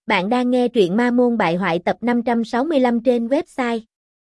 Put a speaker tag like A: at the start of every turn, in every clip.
A: Bạn đang nghe truyện Ma Môn Bại Hoại tập 565 trên website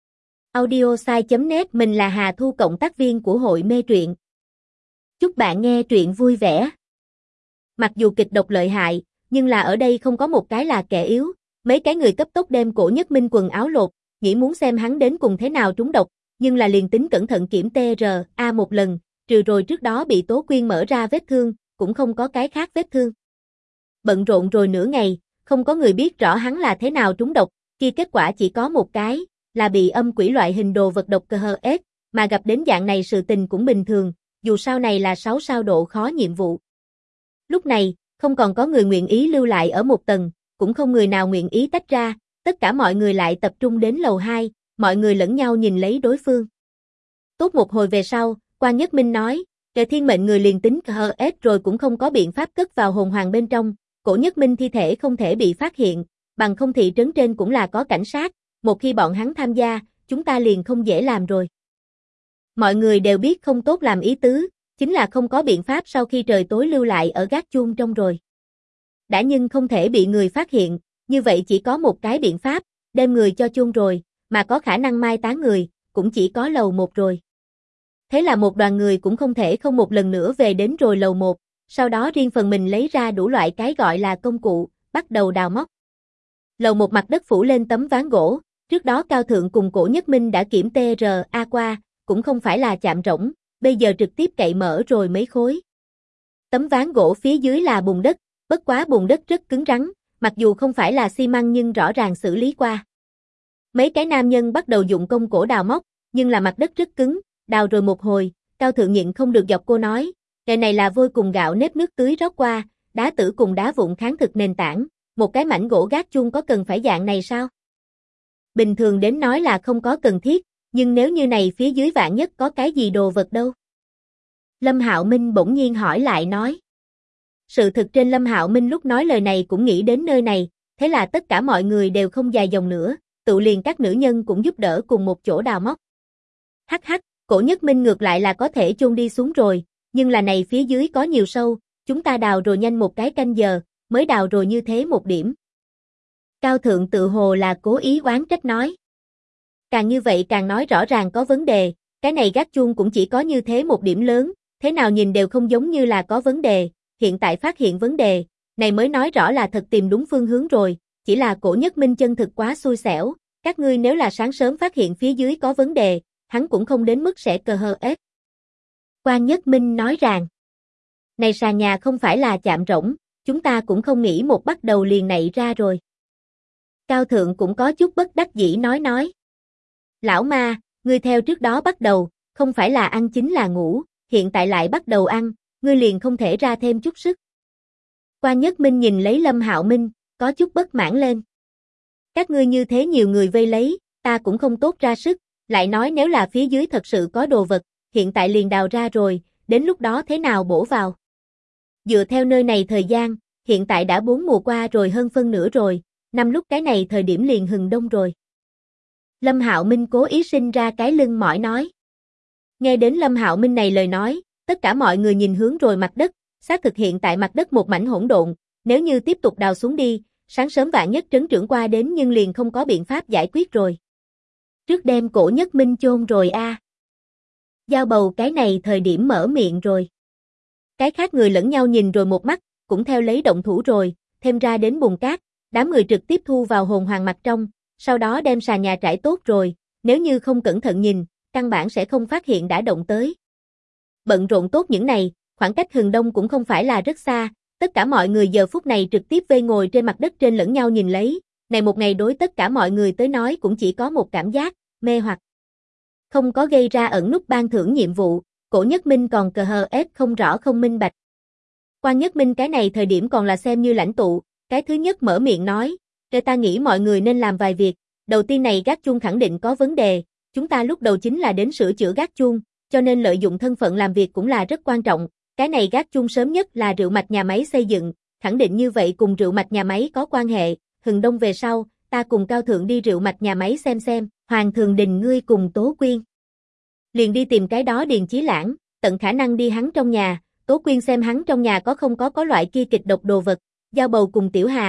A: audiosai.net. Mình là Hà Thu, cộng tác viên của hội mê truyện. Chúc bạn nghe truyện vui vẻ. Mặc dù kịch độc lợi hại, nhưng là ở đây không có một cái là kẻ yếu. Mấy cái người cấp tốc đem Cổ Nhất Minh quần áo lột, nghĩ muốn xem hắn đến cùng thế nào trúng độc, nhưng là liền tính cẩn thận kiểm TRA một lần, trừ rồi trước đó bị Tố Quyên mở ra vết thương, cũng không có cái khác vết thương. Bận rộn rồi nửa ngày, không có người biết rõ hắn là thế nào trúng độc, khi kết quả chỉ có một cái, là bị âm quỷ loại hình đồ vật độc KHS, mà gặp đến dạng này sự tình cũng bình thường, dù sao này là 6 sao độ khó nhiệm vụ. Lúc này, không còn có người nguyện ý lưu lại ở một tầng, cũng không người nào nguyện ý tách ra, tất cả mọi người lại tập trung đến lầu 2, mọi người lẫn nhau nhìn lấy đối phương. Tốt một hồi về sau, Quan Nhất Minh nói, Kệ thiên mệnh người liền tính KHS rồi cũng không có biện pháp cất vào hồn hoàng bên trong. Cổ Nhất Minh thi thể không thể bị phát hiện, bằng không thị trấn trên cũng là có cảnh sát, một khi bọn hắn tham gia, chúng ta liền không dễ làm rồi. Mọi người đều biết không tốt làm ý tứ, chính là không có biện pháp sau khi trời tối lưu lại ở gác chuông trong rồi. Đã nhưng không thể bị người phát hiện, như vậy chỉ có một cái biện pháp, đem người cho chôn rồi, mà có khả năng mai táng người, cũng chỉ có lầu 1 rồi. Thế là một đoàn người cũng không thể không một lần nữa về đến rồi lầu 1. Sau đó riêng phần mình lấy ra đủ loại cái gọi là công cụ, bắt đầu đào móc. Lầu 1 mặt đất phủ lên tấm ván gỗ, trước đó Cao Thượng cùng Cổ Nhất Minh đã kiểm TRA qua, cũng không phải là chạm rỗng, bây giờ trực tiếp cậy mở rồi mấy khối. Tấm ván gỗ phía dưới là bùn đất, bất quá bùn đất rất cứng rắn, mặc dù không phải là xi măng nhưng rõ ràng xử lý qua. Mấy cái nam nhân bắt đầu dụng công cổ đào móc, nhưng là mặt đất rất cứng, đào rồi một hồi, Cao Thượng nhịn không được dọc cô nói, cái này là vôi cùng gạo nếp nước tưới rót qua, đá tử cùng đá vụn kháng thực nền tảng, một cái mảnh gỗ gác chuông có cần phải dạng này sao? Bình thường đến nói là không có cần thiết, nhưng nếu như này phía dưới vạn nhất có cái gì đồ vật đâu? Lâm Hạo Minh bỗng nhiên hỏi lại nói. Sự thực trên Lâm Hạo Minh lúc nói lời này cũng nghĩ đến nơi này, thế là tất cả mọi người đều không dài dòng nữa, tự liền các nữ nhân cũng giúp đỡ cùng một chỗ đào móc. Hắc hắc, Cổ Nhất Minh ngược lại là có thể chôn đi xuống rồi. Nhưng là này phía dưới có nhiều sâu, chúng ta đào rồi nhanh một cái canh giờ, mới đào rồi như thế một điểm. Cao Thượng tự hồ là cố ý oán trách nói. Càng như vậy càng nói rõ ràng có vấn đề, cái này gác chuông cũng chỉ có như thế một điểm lớn, thế nào nhìn đều không giống như là có vấn đề, hiện tại phát hiện vấn đề, này mới nói rõ là thật tìm đúng phương hướng rồi, chỉ là Cổ Nhất Minh chân thực quá xui xẻo, các ngươi nếu là sáng sớm phát hiện phía dưới có vấn đề, hắn cũng không đến mức sẽ KHS. Quan Nhất Minh nói rằng, này sàn nhà không phải là chạm rỗng, chúng ta cũng không nghĩ một bắt đầu liền nảy ra rồi. Cao Thượng cũng có chút bất đắc dĩ nói. Lão ma, ngươi theo trước đó bắt đầu, không phải là ăn chính là ngủ, hiện tại lại bắt đầu ăn, ngươi liền không thể ra thêm chút sức. Quan Nhất Minh nhìn lấy Lâm Hạo Minh, có chút bất mãn lên. Các ngươi như thế nhiều người vây lấy, ta cũng không tốt ra sức, lại nói nếu là phía dưới thật sự có đồ vật, hiện tại liền đào ra rồi, đến lúc đó thế nào bổ vào. Dựa theo nơi này thời gian, hiện tại đã 4 mùa qua rồi hơn phân nửa rồi, năm lúc cái này thời điểm liền hừng đông rồi. Lâm Hạo Minh cố ý sinh ra cái lưng mỏi nói. Nghe đến Lâm Hạo Minh này lời nói, tất cả mọi người nhìn hướng rồi mặt đất, xác thực hiện tại mặt đất một mảnh hỗn độn, nếu như tiếp tục đào xuống đi, sáng sớm vạn nhất trấn trưởng qua đến nhưng liền không có biện pháp giải quyết rồi. Trước đem Cổ Nhất Minh chôn rồi a. Giao Bầu cái này thời điểm mở miệng rồi. Cái khác người lẫn nhau nhìn rồi một mắt, cũng theo lấy động thủ rồi, thêm ra đến bùn cát, đám người trực tiếp thu vào hồn hoàng mặt trong, sau đó đem sàn nhà trải tốt rồi, nếu như không cẩn thận nhìn, căn bản sẽ không phát hiện đã động tới. Bận rộn tốt những này, khoảng cách hừng đông cũng không phải là rất xa, tất cả mọi người giờ phút này trực tiếp vây ngồi trên mặt đất trên lẫn nhau nhìn lấy, này một ngày đối tất cả mọi người tới nói cũng chỉ có một cảm giác, mê hoặc. Không có gây ra ẩn nút ban thưởng nhiệm vụ, Cổ Nhất Minh còn KHS không rõ không minh bạch. Quan Nhất Minh cái này thời điểm còn là xem như lãnh tụ, cái thứ nhất mở miệng nói, ta nghĩ mọi người nên làm vài việc, đầu tiên này gác chuông khẳng định có vấn đề, chúng ta lúc đầu chính là đến sửa chữa gác chuông, cho nên lợi dụng thân phận làm việc cũng là rất quan trọng, cái này gác chuông sớm nhất là rượu mạch nhà máy xây dựng, khẳng định như vậy cùng rượu mạch nhà máy có quan hệ, hừng đông về sau, ta cùng Cao Thượng đi rượu mạch nhà máy xem, Hoàng Thường Đình ngươi cùng Tố Quyên. Liền đi tìm cái đó Điền Chí Lãng, tận khả năng đi hắn trong nhà, Tố Quyên xem hắn trong nhà có không có loại kia kịch độc đồ vật, Giao Bầu cùng Tiểu Hà,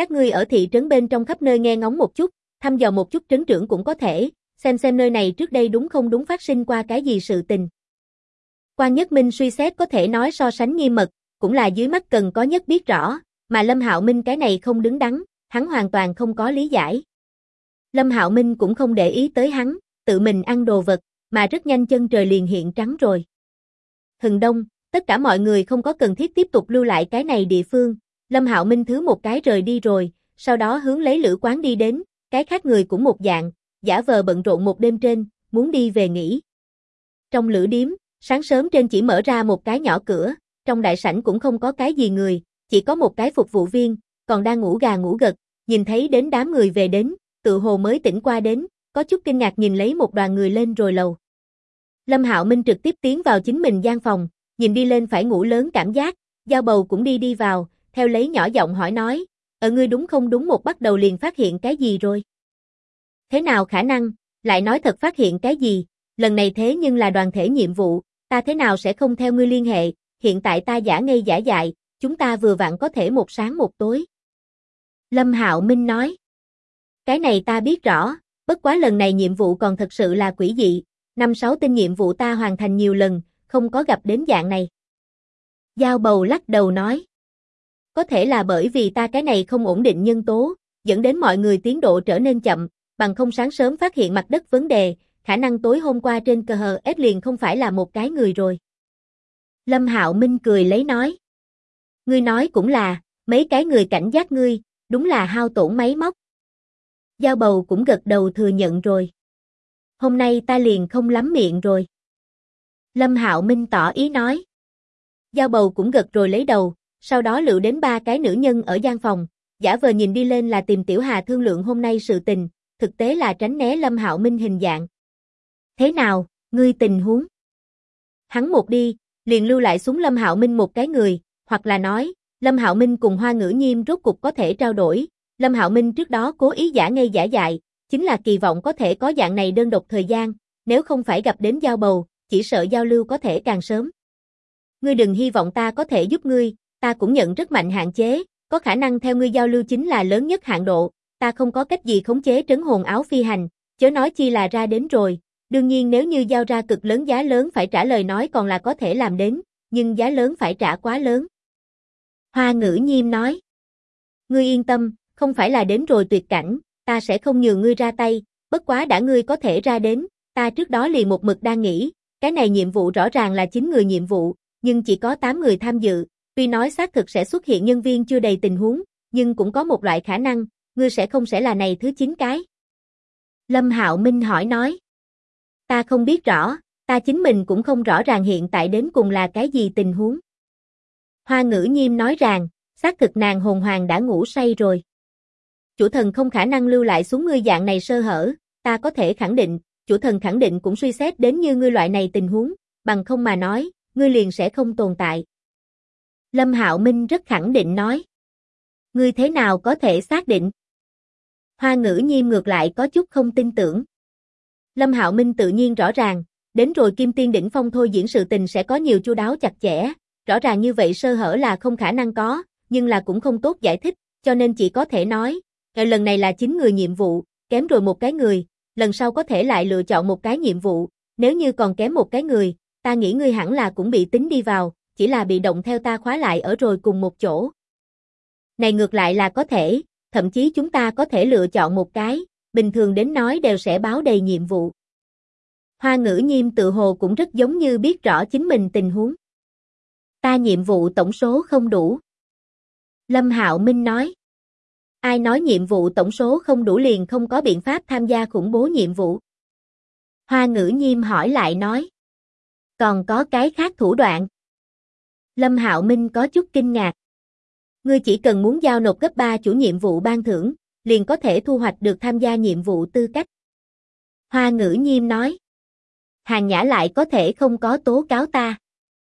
A: Các ngươi ở thị trấn bên trong khắp nơi nghe ngóng một chút, thăm dò một chút trấn trưởng cũng có thể, xem nơi này trước đây đúng không đúng phát sinh qua cái gì sự tình. Quan Nhất Minh suy xét có thể nói so sánh nghiêm mật, cũng là dưới mắt cần có nhất biết rõ, mà Lâm Hạo Minh cái này không đứng đắn, hắn hoàn toàn không có lý giải. Lâm Hạo Minh cũng không để ý tới hắn, tự mình ăn đồ vật, mà rất nhanh chân trời liền hiện trắng rồi. Hừng đông, tất cả mọi người không có cần thiết tiếp tục lưu lại cái này địa phương, Lâm Hạo Minh thứ một cái rời đi rồi, sau đó hướng lấy lữ quán đi đến, cái khác người cũng một dạng, giả vờ bận rộn một đêm trên, muốn đi về nghỉ. Trong lữ điếm, sáng sớm trên chỉ mở ra một cái nhỏ cửa, trong đại sảnh cũng không có cái gì người, chỉ có một cái phục vụ viên, còn đang ngủ gà ngủ gật, nhìn thấy đến đám người về đến, tự hồ mới tỉnh qua đến, có chút kinh ngạc nhìn lấy một đoàn người lên rồi lầu. Lâm Hạo Minh trực tiếp tiến vào chính mình gian phòng, nhìn đi lên phải ngủ lớn cảm giác, Giao Bầu cũng đi vào, theo lấy nhỏ giọng hỏi nói, ngươi đúng không đúng một bắt đầu liền phát hiện cái gì rồi? Thế nào khả năng, lại nói thật phát hiện cái gì, lần này thế nhưng là đoàn thể nhiệm vụ, ta thế nào sẽ không theo ngươi liên hệ, hiện tại ta giả ngây giả dại, chúng ta vừa vặn có thể một sáng một tối. Lâm Hạo Minh nói, cái này ta biết rõ, bất quá lần này nhiệm vụ còn thật sự là quỷ dị, 5-6 tên nhiệm vụ ta hoàn thành nhiều lần, không có gặp đến dạng này. Giao Bầu lắc đầu nói, có thể là bởi vì ta cái này không ổn định nhân tố, dẫn đến mọi người tiến độ trở nên chậm, bằng không sáng sớm phát hiện mặt đất vấn đề, khả năng tối hôm qua trên cờ hờ S liền không phải là một cái người rồi. Lâm Hạo Minh cười lấy nói, ngươi nói cũng là, mấy cái người cảnh giác ngươi, đúng là hao tổn máy móc. Giao Bầu cũng gật đầu thừa nhận rồi. Hôm nay ta liền không lắm miệng rồi. Lâm Hạo Minh tỏ ý nói. Giao Bầu cũng gật rồi lấy đầu, sau đó lựu đến 3 cái nữ nhân ở gian phòng, giả vờ nhìn đi lên là tìm Tiểu Hà thương lượng hôm nay sự tình, thực tế là tránh né Lâm Hạo Minh hình dạng. Thế nào, ngươi tình huống? Hắn một đi, liền lưu lại xuống Lâm Hạo Minh một cái người, hoặc là nói, Lâm Hạo Minh cùng Hoa Ngữ Nhiêm rốt cục có thể trao đổi. Lâm Hạo Minh trước đó cố ý giả ngây giả dại, chính là kỳ vọng có thể có dạng này đơn độc thời gian, nếu không phải gặp đến Giao Bầu, chỉ sợ giao lưu có thể càng sớm. Ngươi đừng hy vọng ta có thể giúp ngươi, ta cũng nhận rất mạnh hạn chế, có khả năng theo ngươi giao lưu chính là lớn nhất hạn độ, ta không có cách gì khống chế trấn hồn áo phi hành, chớ nói chi là ra đến rồi, đương nhiên nếu như giao ra cực lớn giá lớn phải trả lời nói còn là có thể làm đến, nhưng giá lớn phải trả quá lớn. Hoa Ngữ Nhiêm nói, ngươi yên tâm, không phải là đến rồi tuyệt cảnh, ta sẽ không nhường ngươi ra tay, bất quá đã ngươi có thể ra đến, ta trước đó liền một mực đang nghĩ, cái này nhiệm vụ rõ ràng là 9 người nhiệm vụ, nhưng chỉ có 8 người tham dự, tuy nói xác thực sẽ xuất hiện nhân viên chưa đầy tình huống, nhưng cũng có một loại khả năng, ngươi sẽ không sẽ là này thứ 9 cái. Lâm Hạo Minh hỏi nói, ta không biết rõ, ta chính mình cũng không rõ ràng hiện tại đến cùng là cái gì tình huống. Hoa Ngữ Nhiêm nói rằng, xác thực nàng hồn hoàng đã ngủ say rồi. Chủ thần không khả năng lưu lại xuống ngươi dạng này sơ hở, ta có thể khẳng định, chủ thần khẳng định cũng suy xét đến như ngươi loại này tình huống, bằng không mà nói, ngươi liền sẽ không tồn tại. Lâm Hạo Minh rất khẳng định nói. Ngươi thế nào có thể xác định? Hoa Ngữ Nhiêm ngược lại có chút không tin tưởng. Lâm Hạo Minh tự nhiên rõ ràng, đến rồi Kim Tiên đỉnh phong thôi diễn sự tình sẽ có nhiều chu đáo chặt chẽ, rõ ràng như vậy sơ hở là không khả năng có, nhưng là cũng không tốt giải thích, cho nên chỉ có thể nói, lần này là 9 người nhiệm vụ, kém rồi một cái người, lần sau có thể lại lựa chọn một cái nhiệm vụ, nếu như còn kém một cái người, ta nghĩ ngươi hẳn là cũng bị tính đi vào, chỉ là bị động theo ta khóa lại ở rồi cùng một chỗ. Này ngược lại là có thể, thậm chí chúng ta có thể lựa chọn một cái, bình thường đến nói đều sẽ báo đầy nhiệm vụ. Hoa Ngữ Nhiêm tự hồ cũng rất giống như biết rõ chính mình tình huống. Ta nhiệm vụ tổng số không đủ. Lâm Hạo Minh nói. Ai nói nhiệm vụ tổng số không đủ liền không có biện pháp tham gia khủng bố nhiệm vụ? Hoa Ngữ Nhiêm hỏi lại nói. Còn có cái khác thủ đoạn. Lâm Hạo Minh có chút kinh ngạc. Ngươi chỉ cần muốn giao nộp gấp 3 chủ nhiệm vụ ban thưởng, liền có thể thu hoạch được tham gia nhiệm vụ tư cách. Hoa Ngữ Nhiêm nói. Hàng Nhã lại có thể không có tố cáo ta.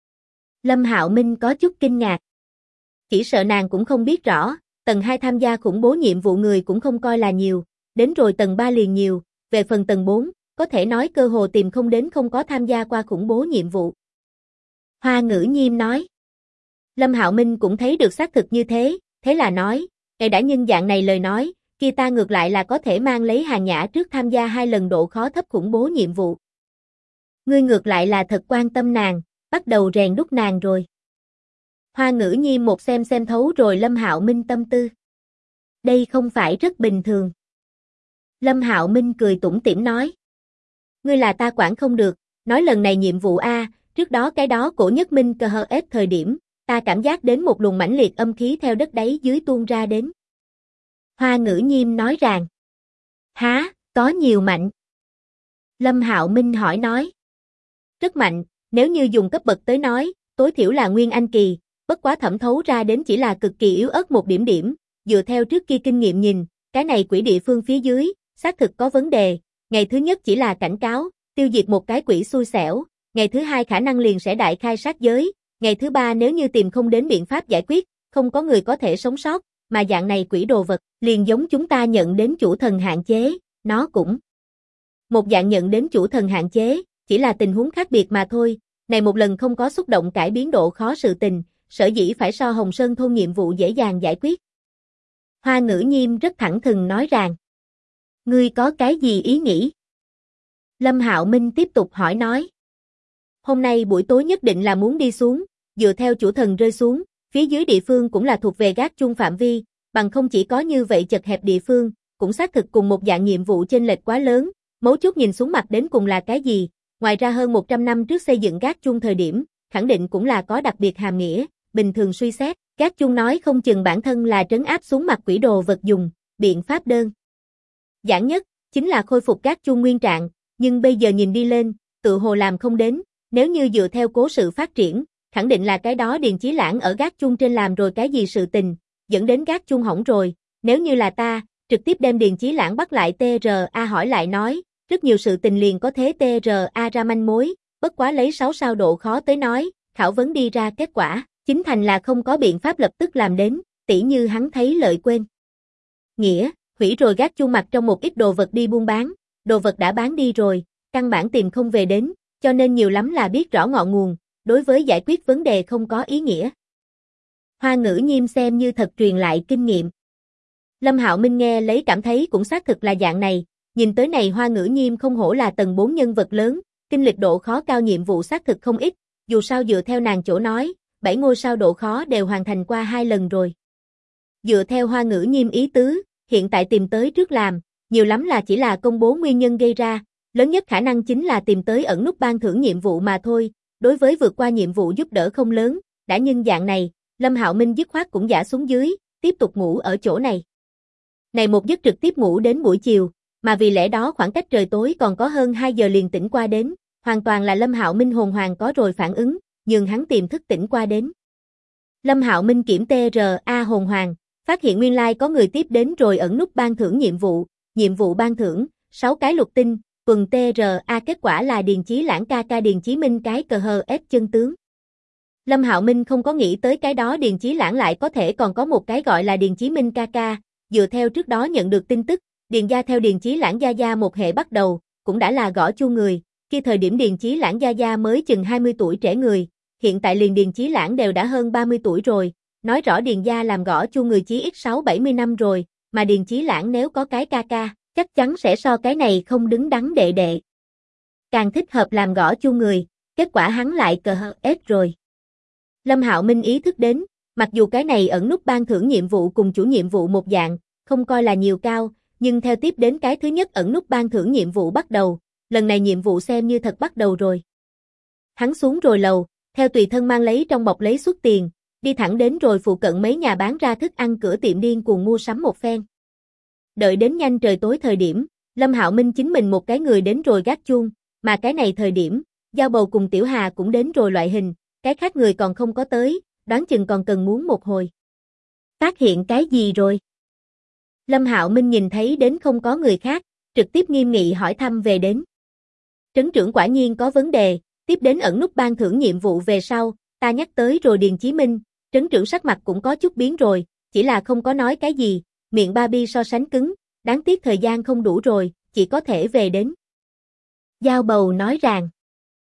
A: Lâm Hạo Minh có chút kinh ngạc. Chỉ sợ nàng cũng không biết rõ, tầng 2 tham gia khủng bố nhiệm vụ người cũng không coi là nhiều, đến rồi tầng 3 liền nhiều, về phần tầng 4, có thể nói cơ hồ tìm không đến không có tham gia qua khủng bố nhiệm vụ. Hoa Ngữ Nhiêm nói. Lâm Hạo Minh cũng thấy được xác thực như thế, thế là nói, Ngài đã nhân dạng này lời nói, kia ta ngược lại là có thể mang lấy Hàn Nhã trước tham gia 2 lần độ khó thấp khủng bố nhiệm vụ. Ngươi ngược lại là thật quan tâm nàng, bắt đầu rèn đúc nàng rồi. Hoa Ngữ Nhi một xem thấu rồi Lâm Hạo Minh tâm tư. Đây không phải rất bình thường. Lâm Hạo Minh cười tủm tỉm nói. Ngươi là ta quản không được, nói lần này nhiệm vụ A, trước đó cái đó cổ nhất minh cơ hơ ép thời điểm, ta cảm giác đến một luồng mãnh liệt âm khí theo đất đáy dưới tuôn ra đến. Hoa Ngữ Nhiêm nói rằng. Há, có nhiều mạnh. Lâm Hạo Minh hỏi nói. Rất mạnh, nếu như dùng cấp bậc tới nói, tối thiểu là Nguyên Anh kỳ, bất quá thẩm thấu ra đến chỉ là cực kỳ yếu ớt một điểm, dựa theo trước kia kinh nghiệm nhìn, cái này quỷ địa phương phía dưới, xác thực có vấn đề, ngày thứ nhất chỉ là cảnh cáo, tiêu diệt một cái quỷ xui xẻo, ngày thứ hai khả năng liền sẽ đại khai sát giới, ngày thứ ba nếu như tìm không đến biện pháp giải quyết, không có người có thể sống sót, mà dạng này quỷ đồ vật, liền giống chúng ta nhận đến chủ thần hạn chế, nó cũng một dạng nhận đến chủ thần hạn chế, chỉ là tình huống khác biệt mà thôi, này một lần không có xúc động cải biến độ khó sự tình, sở dĩ phải so Hồng Sơn thôn nhiệm vụ dễ dàng giải quyết. Hoa Ngữ Nhiêm rất thẳng thừng nói rằng, ngươi có cái gì ý nghĩ? Lâm Hạo Minh tiếp tục hỏi nói, hôm nay buổi tối nhất định là muốn đi xuống, dựa theo chủ thần rơi xuống, phía dưới địa phương cũng là thuộc về gác chung phạm vi, bằng không chỉ có như vậy chật hẹp địa phương, cũng xác thực cùng một dạng nhiệm vụ chênh lệch quá lớn, mấu chốt nhìn xuống mặt đến cùng là cái gì, ngoài ra hơn 100 năm trước xây dựng gác chung thời điểm, khẳng định cũng là có đặc biệt hàm nghĩa, bình thường suy xét, gác chung nói không chừng bản thân là trấn áp xuống mặt quỷ đồ vật dùng, biện pháp đơn giản nhất, chính là khôi phục gác chung nguyên trạng, nhưng bây giờ nhìn đi lên, tự hồ làm không đến, nếu như dựa theo cố sự phát triển, khẳng định là cái đó Điền Chí Lãng ở gác chung trên làm rồi cái gì sự tình, dẫn đến gác chung hỏng rồi, nếu như là ta, trực tiếp đem Điền Chí Lãng bắt lại TRA hỏi lại nói, rất nhiều sự tình liền có thế TRA ra manh mối, bất quá lấy 6 sao độ khó tới nói, khảo vấn đi ra kết quả, chính thành là không có biện pháp lập tức làm đến, tỉ như hắn thấy lợi quên. Nghĩa, hủy rồi gác chung mặt trong một ít đồ vật đi buôn bán, đồ vật đã bán đi rồi, căn bản tìm không về đến, cho nên nhiều lắm là biết rõ ngọn nguồn, đối với giải quyết vấn đề không có ý nghĩa. Hoa Ngữ Nhiêm xem như thật truyền lại kinh nghiệm. Lâm Hạo Minh nghe lấy cảm thấy cũng xác thực là dạng này, nhìn tới này Hoa Ngữ Nhiêm không hổ là tầng 4 nhân vật lớn, kinh lịch độ khó cao nhiệm vụ xác thực không ít, dù sao dựa theo nàng chỗ nói, 7 ngôi sao độ khó đều hoàn thành qua 2 lần rồi. Dựa theo Hoa Ngữ Nhiêm ý tứ, hiện tại tìm tới trước làm, nhiều lắm là chỉ là công bố nguyên nhân gây ra, lớn nhất khả năng chính là tìm tới ẩn nút ban thưởng nhiệm vụ mà thôi, đối với vượt qua nhiệm vụ giúp đỡ không lớn, đã nhân dạng này, Lâm Hạo Minh dứt khoát cũng giả xuống dưới, tiếp tục ngủ ở chỗ này. Này một giấc trực tiếp ngủ đến buổi chiều, mà vì lẽ đó khoảng cách trời tối còn có hơn 2 giờ liền tỉnh qua đến, hoàn toàn là Lâm Hạo Minh hồn hoàng có rồi phản ứng, nhường hắn tiềm thức tỉnh qua đến. Lâm Hạo Minh kiểm TRA hồn hoàng, phát hiện nguyên lai có người tiếp đến rồi ẩn nút ban thưởng nhiệm vụ ban thưởng, 6 cái lục tinh, tuần TRA kết quả là Điền Chí Lãng ca Điền Chí Minh cái cờ hờ ép chân tướng. Lâm Hạo Minh không có nghĩ tới cái đó Điền Chí Lãng lại có thể còn có một cái gọi là Điền Chí Minh ca, dựa theo trước đó nhận được tin tức, Điền gia theo Điền Chí Lãng gia một hệ bắt đầu, cũng đã là gõ chu người, khi thời điểm Điền Chí Lãng gia mới chừng 20 tuổi trẻ người, hiện tại liền Điền Chí Lãng đều đã hơn 30 tuổi rồi, nói rõ Điền gia làm gõ chu người chí ít 6-70 năm rồi, mà Điền Chí Lãng nếu có cái ca, chắc chắn sẽ so cái này không đứng đắn đệ. Càng thích hợp làm gõ chu người, kết quả hắn lại cờ hờ ép rồi. Lâm Hạo Minh ý thức đến, mặc dù cái này ẩn nút ban thưởng nhiệm vụ cùng chủ nhiệm vụ một dạng, không coi là nhiều cao, nhưng theo tiếp đến cái thứ nhất ẩn nút ban thưởng nhiệm vụ bắt đầu, lần này nhiệm vụ xem như thật bắt đầu rồi. Hắn xuống rồi lầu, theo tùy thân mang lấy trong bọc lấy xuất tiền, đi thẳng đến rồi phụ cận mấy nhà bán ra thức ăn cửa tiệm điên cuồng mua sắm một phen. Đợi đến nhanh trời tối thời điểm, Lâm Hạo Minh chính mình một cái người đến rồi gác chuông, mà cái này thời điểm, Giao Bầu cùng Tiểu Hà cũng đến rồi loại hình, cái khác người còn không có tới, đoán chừng còn cần muốn một hồi. Phát hiện cái gì rồi? Lâm Hạo Minh nhìn thấy đến không có người khác, trực tiếp nghiêm nghị hỏi thăm về đến. Trấn trưởng quả nhiên có vấn đề, tiếp đến ẩn nút ban thưởng nhiệm vụ về sau, ta nhắc tới rồi Điền Chí Minh, trấn trưởng sắc mặt cũng có chút biến rồi, chỉ là không có nói cái gì, miệng ba bi so sánh cứng, đáng tiếc thời gian không đủ rồi, chỉ có thể về đến. Giao Bầu nói rằng,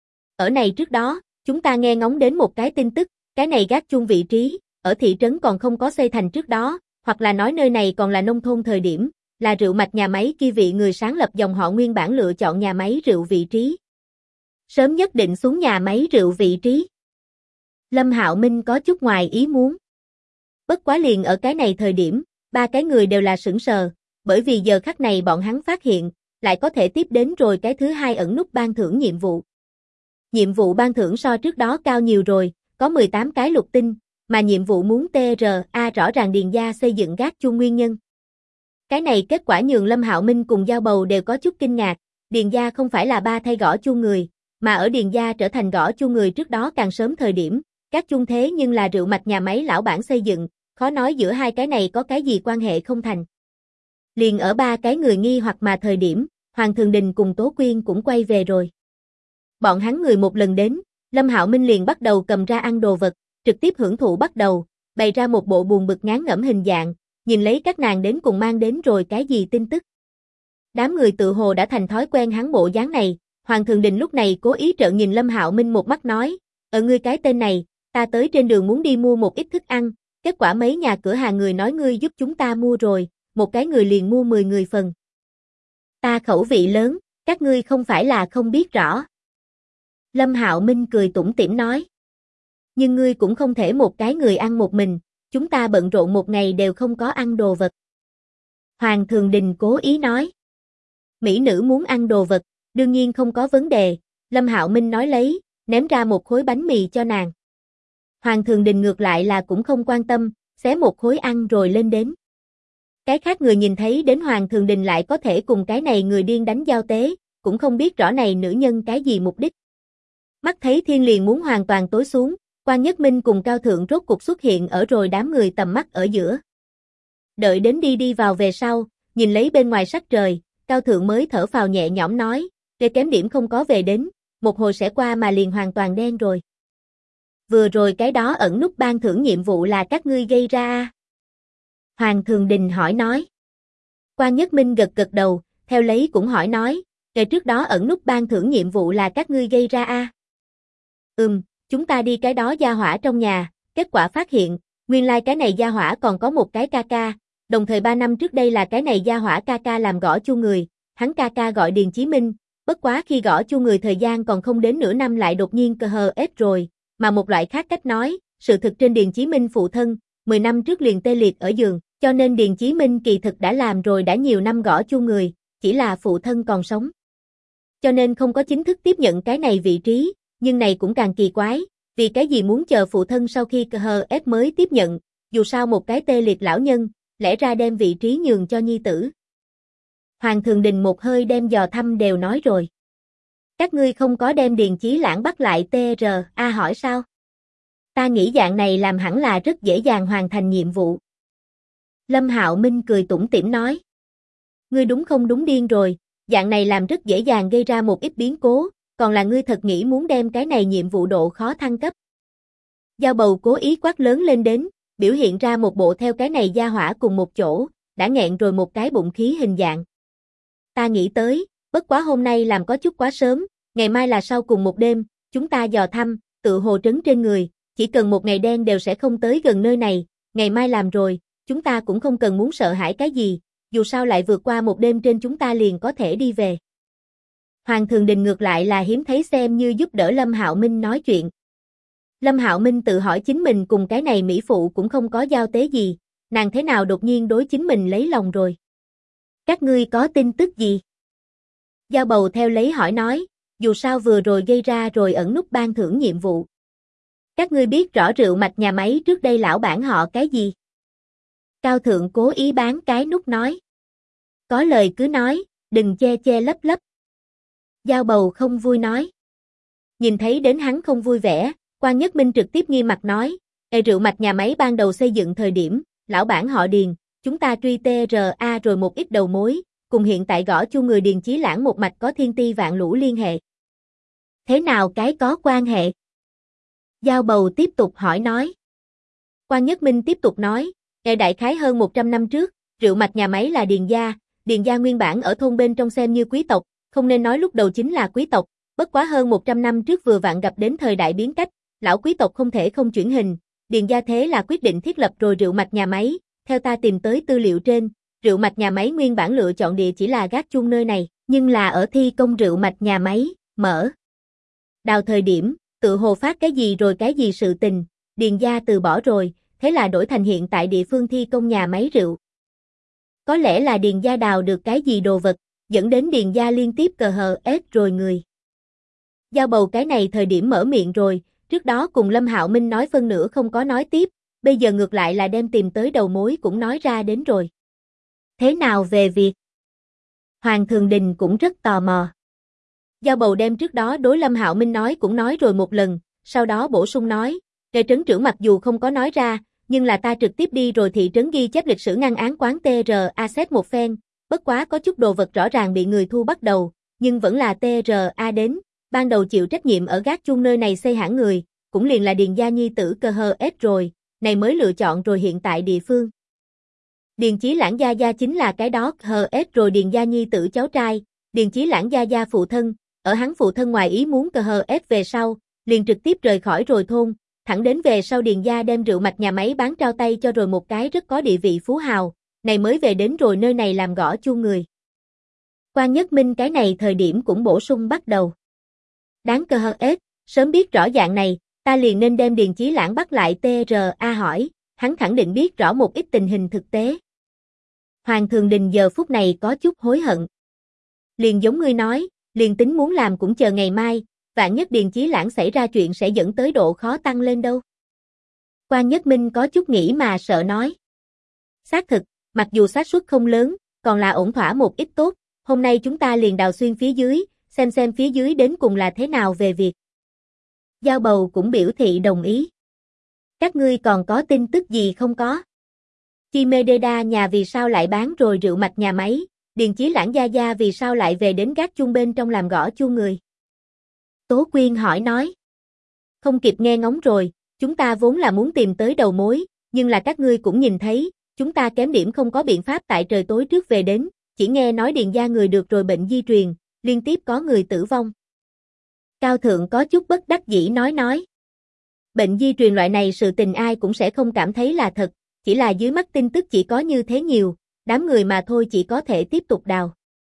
A: ở này trước đó, chúng ta nghe ngóng đến một cái tin tức, cái này gác chung vị trí, ở thị trấn còn không có xây thành trước đó, hoặc là nói nơi này còn là nông thôn thời điểm, là rượu mạch nhà máy kia vị người sáng lập dòng họ nguyên bản lựa chọn nhà máy rượu vị trí. Sớm nhất định xuống nhà máy rượu vị trí. Lâm Hạo Minh có chút ngoài ý muốn. Bất quá liền ở cái này thời điểm, ba cái người đều là sững sờ, bởi vì giờ khắc này bọn hắn phát hiện, lại có thể tiếp đến rồi cái thứ hai ẩn nút ban thưởng nhiệm vụ. Nhiệm vụ ban thưởng so trước đó cao nhiều rồi, có 18 cái lục tinh, mà nhiệm vụ muốn TRA rõ ràng Điền gia xây dựng gác chuông nguyên nhân. Cái này kết quả nhường Lâm Hạo Minh cùng Giao Bầu đều có chút kinh ngạc, Điền gia không phải là ba thay gõ chuông người, mà ở Điền gia trở thành gõ chuông người trước đó càng sớm thời điểm, gác chuông thế nhưng là rượu mạch nhà máy lão bản xây dựng, khó nói giữa hai cái này có cái gì quan hệ không thành. Liền ở ba cái người nghi hoặc mà thời điểm, Hoàng Thường Đình cùng Tố Quyên cũng quay về rồi. Bọn hắn người một lần đến, Lâm Hạo Minh liền bắt đầu cầm ra ăn đồ vật, trực tiếp hưởng thụ bắt đầu, bày ra một bộ buồn bực ngán ngẩm hình dạng, nhìn lấy các nàng đến cùng mang đến rồi cái gì tin tức. Đám người tự hồ đã thành thói quen hắn bộ dáng này, Hoàng Thường Đình lúc này cố ý trợn nhìn Lâm Hạo Minh một mắt nói, ở ngươi cái tên này, ta tới trên đường muốn đi mua một ít thức ăn, kết quả mấy nhà cửa hàng người nói ngươi giúp chúng ta mua rồi, một cái người liền mua 10 người phần. Ta khẩu vị lớn, các ngươi không phải là không biết rõ. Lâm Hạo Minh cười tủm tỉm nói. Nhưng ngươi cũng không thể một cái người ăn một mình, chúng ta bận rộn một ngày đều không có ăn đồ vật. Hoàng Thường Đình cố ý nói. Mỹ nữ muốn ăn đồ vật, đương nhiên không có vấn đề, Lâm Hạo Minh nói lấy, ném ra một khối bánh mì cho nàng. Hoàng Thường Đình ngược lại là cũng không quan tâm, xé một khối ăn rồi lên đến. Cái khác người nhìn thấy đến Hoàng Thường Đình lại có thể cùng cái này người điên đánh giao tế, cũng không biết rõ này nữ nhân cái gì mục đích. Mắt thấy thiên liền muốn hoàn toàn tối xuống, Quan Nhất Minh cùng Cao Thượng rốt cục xuất hiện ở rồi đám người tầm mắt ở giữa. Đợi đến đi vào về sau, nhìn lấy bên ngoài sắc trời, Cao Thượng mới thở phào nhẹ nhõm nói, để kém điểm không có về đến, một hồi sẽ qua mà liền hoàn toàn đen rồi. Vừa rồi cái đó ẩn nút ban thưởng nhiệm vụ là các ngươi gây ra à? Hoàng Thường Đình hỏi nói. Quan Nhất Minh gật gật đầu, theo lấy cũng hỏi nói, ngày trước đó ẩn nút ban thưởng nhiệm vụ là các ngươi gây ra à? Chúng ta đi cái đó gia hỏa trong nhà, kết quả phát hiện, nguyên lai cái này gia hỏa còn có một cái ca ca, đồng thời 3 năm trước đây là cái này gia hỏa ca ca làm gõ chu người, hắn ca ca gọi Điền Chí Minh, bất quá khi gõ chu người thời gian còn không đến nửa năm lại đột nhiên cơ hờ ép rồi, mà một loại khác cách nói, sự thực trên Điền Chí Minh phụ thân, 10 năm trước liền tê liệt ở giường, cho nên Điền Chí Minh kỳ thực đã làm rồi đã nhiều năm gõ chu người, chỉ là phụ thân còn sống. Cho nên không có chính thức tiếp nhận cái này vị trí, nhưng này cũng càng kỳ quái, vì cái gì muốn chờ phụ thân sau khi ép mới tiếp nhận, dù sao một cái tê liệt lão nhân, lẽ ra đem vị trí nhường cho nhi tử. Hoàng Thường Đình một hơi đem dò thăm đều nói rồi. Các ngươi không có đem Điền Chí Lãng bắt lại TRA hỏi sao? Ta nghĩ dạng này làm hẳn là rất dễ dàng hoàn thành nhiệm vụ. Lâm Hạo Minh cười tủm tỉm nói. Ngươi đúng không đúng điên rồi, dạng này làm rất dễ dàng gây ra một ít biến cố, còn là ngươi thật nghĩ muốn đem cái này nhiệm vụ độ khó thăng cấp. Giao Bầu cố ý quát lớn lên đến, biểu hiện ra một bộ theo cái này gia hỏa cùng một chỗ, đã nghẹn rồi một cái bụng khí hình dạng. Ta nghĩ tới, bất quá hôm nay làm có chút quá sớm, ngày mai là sau cùng một đêm, chúng ta dò thăm, tự hồ trấn trên người, chỉ cần một ngày đen đều sẽ không tới gần nơi này, ngày mai làm rồi, chúng ta cũng không cần muốn sợ hãi cái gì, dù sao lại vượt qua một đêm trên chúng ta liền có thể đi về. Hoàng Thường Đình ngược lại là hiếm thấy xem như giúp đỡ Lâm Hạo Minh nói chuyện. Lâm Hạo Minh tự hỏi chính mình cùng cái này mỹ phụ cũng không có giao tế gì, nàng thế nào đột nhiên đối chính mình lấy lòng rồi. Các ngươi có tin tức gì? Giao Bầu theo lấy hỏi nói, dù sao vừa rồi gây ra rồi ẩn nút ban thưởng nhiệm vụ. Các ngươi biết rõ rượu mạch nhà máy trước đây lão bản họ cái gì? Cao Thượng cố ý bán cái nút nói. Có lời cứ nói, đừng che che lấp lấp. Giao Bầu không vui nói. Nhìn thấy đến hắn không vui vẻ, Quan Nhất Minh trực tiếp nghiêm mặt nói, rượu mạch nhà máy ban đầu xây dựng thời điểm, lão bản họ Điền, chúng ta truy TRA rồi một ít đầu mối, cùng hiện tại gõ chu người Điền Chí Lãng một mạch có thiên ti vạn lũ liên hệ. Thế nào cái có quan hệ? Giao Bầu tiếp tục hỏi nói. Quan Nhất Minh tiếp tục nói, đại khái hơn 100 năm trước, rượu mạch nhà máy là Điền gia nguyên bản ở thôn bên trong xem như quý tộc, không nên nói lúc đầu chính là quý tộc, bất quá hơn 100 năm trước vừa vặn gặp đến thời đại biến cách, lão quý tộc không thể không chuyển hình, Điền gia thế là quyết định thiết lập rồi rượu mạch nhà máy, theo ta tìm tới tư liệu trên, rượu mạch nhà máy nguyên bản lựa chọn địa chỉ là gác chuông nơi này, nhưng là ở thi công rượu mạch nhà máy, mở đào thời điểm, tự hồ phát cái gì rồi cái gì sự tình, Điền gia từ bỏ rồi, thế là đổi thành hiện tại địa phương thi công nhà máy rượu. Có lẽ là Điền gia đào được cái gì đồ vật, dẫn đến Điền gia liên tiếp cờ hờ ết rồi người. Giao Bầu cái này thời điểm mở miệng rồi, trước đó cùng Lâm Hạo Minh nói phân nửa không có nói tiếp, bây giờ ngược lại là đem tìm tới đầu mối cũng nói ra đến rồi. Thế nào về việc? Hoàng Thường Đình cũng rất tò mò. Giao Bầu đem trước đó đối Lâm Hạo Minh nói cũng nói rồi một lần, sau đó bổ sung nói, Trề trấn trưởng mặc dù không có nói ra, nhưng là ta trực tiếp đi rồi thị trấn ghi chép lịch sử ngăn án quán TRA xét một phen, bất quá có chút đồ vật rõ ràng bị người thu bắt đầu, nhưng vẫn là TRA đến, ban đầu chịu trách nhiệm ở gác chuông nơi này xây hãng người, cũng liền là Điền gia nhi tử cơ hờ ết rồi, này mới lựa chọn rồi hiện tại địa phương. Điền Chí Lãng gia gia chính là cái đó hờ ết rồi Điền gia nhi tử cháu trai, Điền Chí Lãng gia gia phụ thân, ở hắn phụ thân ngoài ý muốn cơ hờ ết về sau, liền trực tiếp rời khỏi rồi thôn, thẳng đến về sau Điền gia đem rượu mạch nhà máy bán trao tay cho rồi một cái rất có địa vị phú hào, này mới về đến rồi nơi này làm gõ chuông người. Quan Nhất Minh cái này thời điểm cũng bổ sung bắt đầu. Đáng cơ hờ ết, sớm biết rõ dạng này, ta liền nên đem Điền Chí Lãng bắt lại TRA hỏi, hắn khẳng định biết rõ một ít tình hình thực tế. Hoàng Thường Đình giờ phút này có chút hối hận. Liền giống ngươi nói, liền tính muốn làm cũng chờ ngày mai, vạn nhất Điền Chí Lãng xảy ra chuyện sẽ dẫn tới độ khó tăng lên đâu. Quan Nhất Minh có chút nghĩ mà sợ nói. Xác thực, mặc dù xác suất không lớn, còn là ổn thỏa một ít tốt, hôm nay chúng ta liền đào xuyên phía dưới, xem phía dưới đến cùng là thế nào về việc. Giao Bầu cũng biểu thị đồng ý. Các ngươi còn có tin tức gì không có? Chimededa nhà vì sao lại bán rồi rượu mạch nhà máy, Điền Chí Lãng gia gia vì sao lại về đến gác chuông bên trong làm gõ chuông người? Tố Quyên hỏi nói. Không kịp nghe ngóng rồi, chúng ta vốn là muốn tìm tới đầu mối, nhưng là các ngươi cũng nhìn thấy, chúng ta kém điểm không có biện pháp tại trời tối trước về đến, chỉ nghe nói Điền gia người được rồi bệnh di truyền, liên tiếp có người tử vong. Cao Thượng có chút bất đắc dĩ nói. Bệnh di truyền loại này sự tình ai cũng sẽ không cảm thấy là thật, chỉ là dưới mắt tin tức chỉ có như thế nhiều, đám người mà thôi chỉ có thể tiếp tục đào.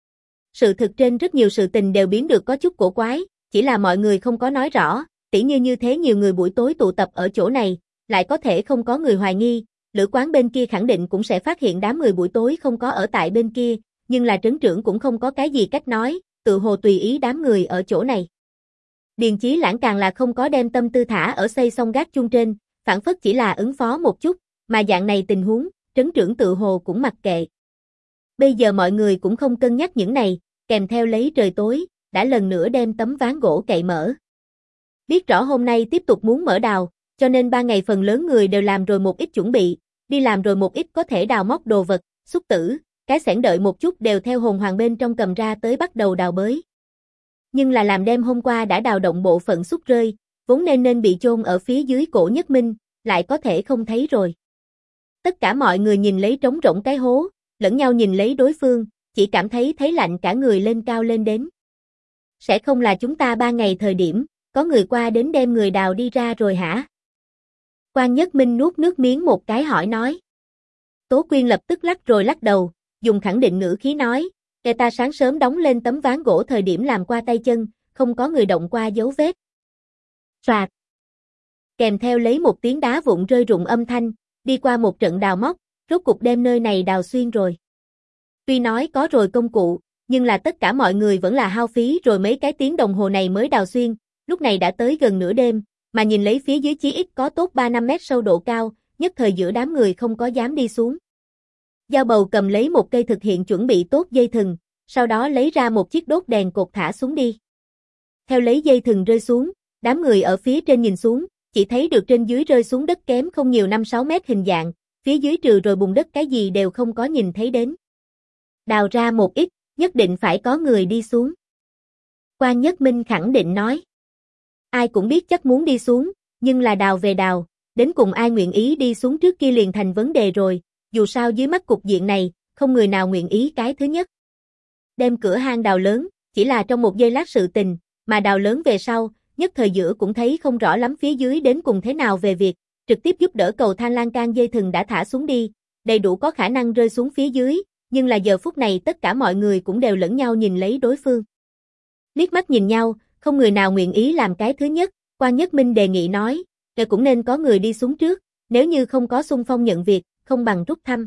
A: Sự thực trên rất nhiều sự tình đều biến được có chút cổ quái, chỉ là mọi người không có nói rõ, tỉ như thế nhiều người buổi tối tụ tập ở chỗ này, lại có thể không có người hoài nghi, lữ quán bên kia khẳng định cũng sẽ phát hiện đám người buổi tối không có ở tại bên kia, nhưng là trấn trưởng cũng không có cái gì cách nói, tự hồ tùy ý đám người ở chỗ này. Điền Chí Lãng càng là không có đem tâm tư thả ở xây xong gác chuông trên, phản phất chỉ là ứng phó một chút, mà dạng này tình huống, trấn trưởng tự hồ cũng mặc kệ. Bây giờ mọi người cũng không cân nhắc những này, kèm theo lấy trời tối, đã lần nữa đem tấm ván gỗ cậy mở. Biết rõ hôm nay tiếp tục muốn mở đào, cho nên 3 ngày phần lớn người đều làm rồi một ít chuẩn bị, đi làm rồi một ít có thể đào móc đồ vật, xúc tử, cái xẻng đợi một chút đều theo hồn hoàng bên trong cầm ra tới bắt đầu đào bới. Nhưng là làm đêm hôm qua đã đào động bộ phận xúc rơi, vốn nên bị chôn ở phía dưới cổ Nhất Minh, lại có thể không thấy rồi. Tất cả mọi người nhìn lấy trống rỗng cái hố, lẫn nhau nhìn lấy đối phương, chỉ cảm thấy lạnh cả người lên cao lên đến. Sẽ không là chúng ta 3 ngày thời điểm, có người qua đến đem người đào đi ra rồi hả? Quan Nhất Minh nuốt nước miếng một cái hỏi nói. Tố Quyên lập tức lắc rồi lắc đầu, dùng khẳng định ngữ khí nói, kẻ ta sáng sớm đóng lên tấm ván gỗ thời điểm làm qua tay chân, không có người động qua dấu vết. Soạt. Kèm theo lấy một tiếng đá vụn rơi rụng âm thanh, đi qua một trận đào móc, rốt cục đem nơi này đào xuyên rồi. Tuy nói có rồi công cụ, nhưng là tất cả mọi người vẫn là hao phí rồi mấy cái tiếng đồng hồ này mới đào xuyên, lúc này đã tới gần nửa đêm, mà nhìn lấy phía dưới chí ít có tốt 3-5 mét sâu độ cao, nhất thời giữa đám người không có dám đi xuống. Giao Bầu cầm lấy một cây thực hiện chuẩn bị tốt dây thừng, sau đó lấy ra một chiếc đốt đèn cột thả xuống đi. Theo lấy dây thừng rơi xuống, đám người ở phía trên nhìn xuống, chỉ thấy được trên dưới rơi xuống đất kém không nhiều 5-6 mét hình dạng, phía dưới trừ rồi bùn đất cái gì đều không có nhìn thấy đến. Đào ra một ít, nhất định phải có người đi xuống. Quan Nhất Minh khẳng định nói. Ai cũng biết chắc muốn đi xuống, nhưng là đào về đào, đến cùng ai nguyện ý đi xuống trước kia liền thành vấn đề rồi, dù sao dưới mắt cục diện này, không người nào nguyện ý cái thứ nhất. Đem cửa hang đào lớn, chỉ là trong một giây lát sự tình, mà đào lớn về sau, nhất thời giữa cũng thấy không rõ lắm phía dưới đến cùng thế nào về việc, trực tiếp giúp đỡ cầu thang lan can dây thừng đã thả xuống đi, đầy đủ có khả năng rơi xuống phía dưới, nhưng là giờ phút này tất cả mọi người cũng đều lẫn nhau nhìn lấy đối phương. Liếc mắt nhìn nhau, không người nào nguyện ý làm cái thứ nhất, Quan Nhất Minh đề nghị nói, cũng nên có người đi xuống trước, nếu như không có xung phong nhận việc, không bằng rút thăm.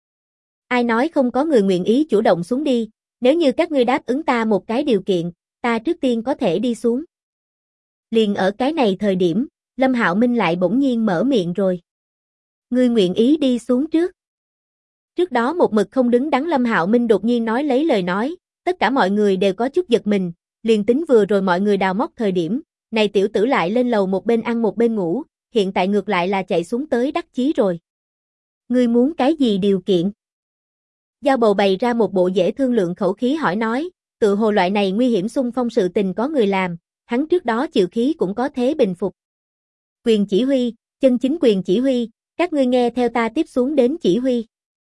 A: Ai nói không có người nguyện ý chủ động xuống đi, nếu như các ngươi đáp ứng ta một cái điều kiện, ta trước tiên có thể đi xuống. Liền ở cái này thời điểm, Lâm Hạo Minh lại bỗng nhiên mở miệng rồi. Ngươi nguyện ý đi xuống trước. Trước đó một mực không đứng đắn Lâm Hạo Minh đột nhiên nói lấy lời nói, tất cả mọi người đều có chút giật mình, liền tính vừa rồi mọi người đào móc thời điểm, này tiểu tử lại lên lầu một bên ăn một bên ngủ, hiện tại ngược lại là chạy xuống tới đắc chí rồi. Ngươi muốn cái gì điều kiện? Giao Bầu bày ra một bộ dễ thương lượng khẩu khí hỏi nói, tự hồ loại này nguy hiểm xung phong sự tình có người làm, hắn trước đó chịu khí cũng có thế bình phục. Quyền chỉ huy, chân chính quyền chỉ huy, các ngươi nghe theo ta tiếp xuống đến chỉ huy.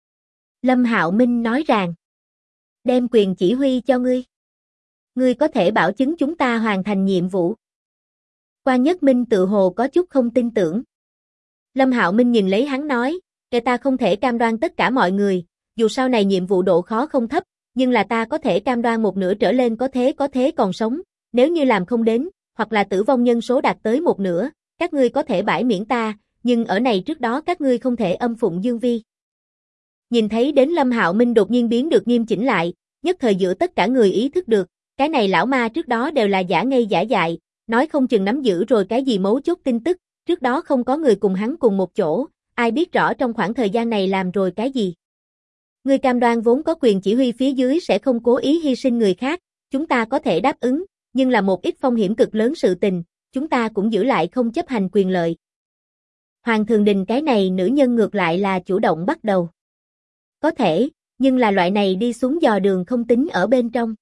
A: Lâm Hạo Minh nói rằng, đem quyền chỉ huy cho ngươi. Ngươi có thể bảo chứng chúng ta hoàn thành nhiệm vụ. Quan Nhất Minh tự hồ có chút không tin tưởng. Lâm Hạo Minh nhìn lấy hắn nói, ta không thể cam đoan tất cả mọi người, dù sau này nhiệm vụ độ khó không thấp, nhưng là ta có thể cam đoan một nửa trở lên có thế còn sống, nếu như làm không đến, hoặc là tử vong nhân số đạt tới một nửa, các ngươi có thể bãi miễn ta, nhưng ở này trước đó các ngươi không thể âm phụng dương vi. Nhìn thấy đến Lâm Hạo Minh đột nhiên biến được nghiêm chỉnh lại, nhất thời giữa tất cả người ý thức được, cái này lão ma trước đó đều là giả ngây giả dại, nói không chừng nắm giữ rồi cái gì mấu chốt tin tức, trước đó không có người cùng hắn cùng một chỗ, ai biết rõ trong khoảng thời gian này làm rồi cái gì. Ngươi cam đoan vốn có quyền chỉ huy phía dưới sẽ không cố ý hy sinh người khác, chúng ta có thể đáp ứng, nhưng là một ít phong hiểm cực lớn sự tình, chúng ta cũng giữ lại không chấp hành quyền lợi. Hoàng Thường Đình cái này nữ nhân ngược lại là chủ động bắt đầu. Có thể, nhưng là loại này đi xuống dò đường không tính ở bên trong.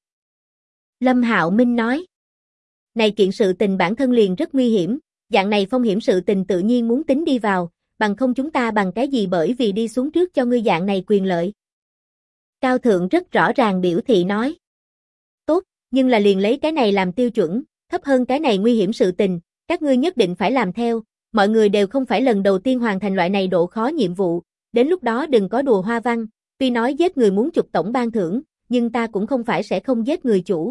A: Lâm Hạo Minh nói. Này kiện sự tình bản thân liền rất nguy hiểm, dạng này phong hiểm sự tình tự nhiên muốn tính đi vào, bằng không chúng ta bằng cái gì bởi vì đi xuống trước cho ngươi dạng này quyền lợi. Cao Thượng rất rõ ràng biểu thị nói. Tốt, nhưng là liền lấy cái này làm tiêu chuẩn, thấp hơn cái này nguy hiểm sự tình, các ngươi nhất định phải làm theo, mọi người đều không phải lần đầu tiên hoàn thành loại này độ khó nhiệm vụ, đến lúc đó đừng có đùa hoa văn, tuy nói giết người muốn chụp tổng ban thưởng, nhưng ta cũng không phải sẽ không giết người chủ.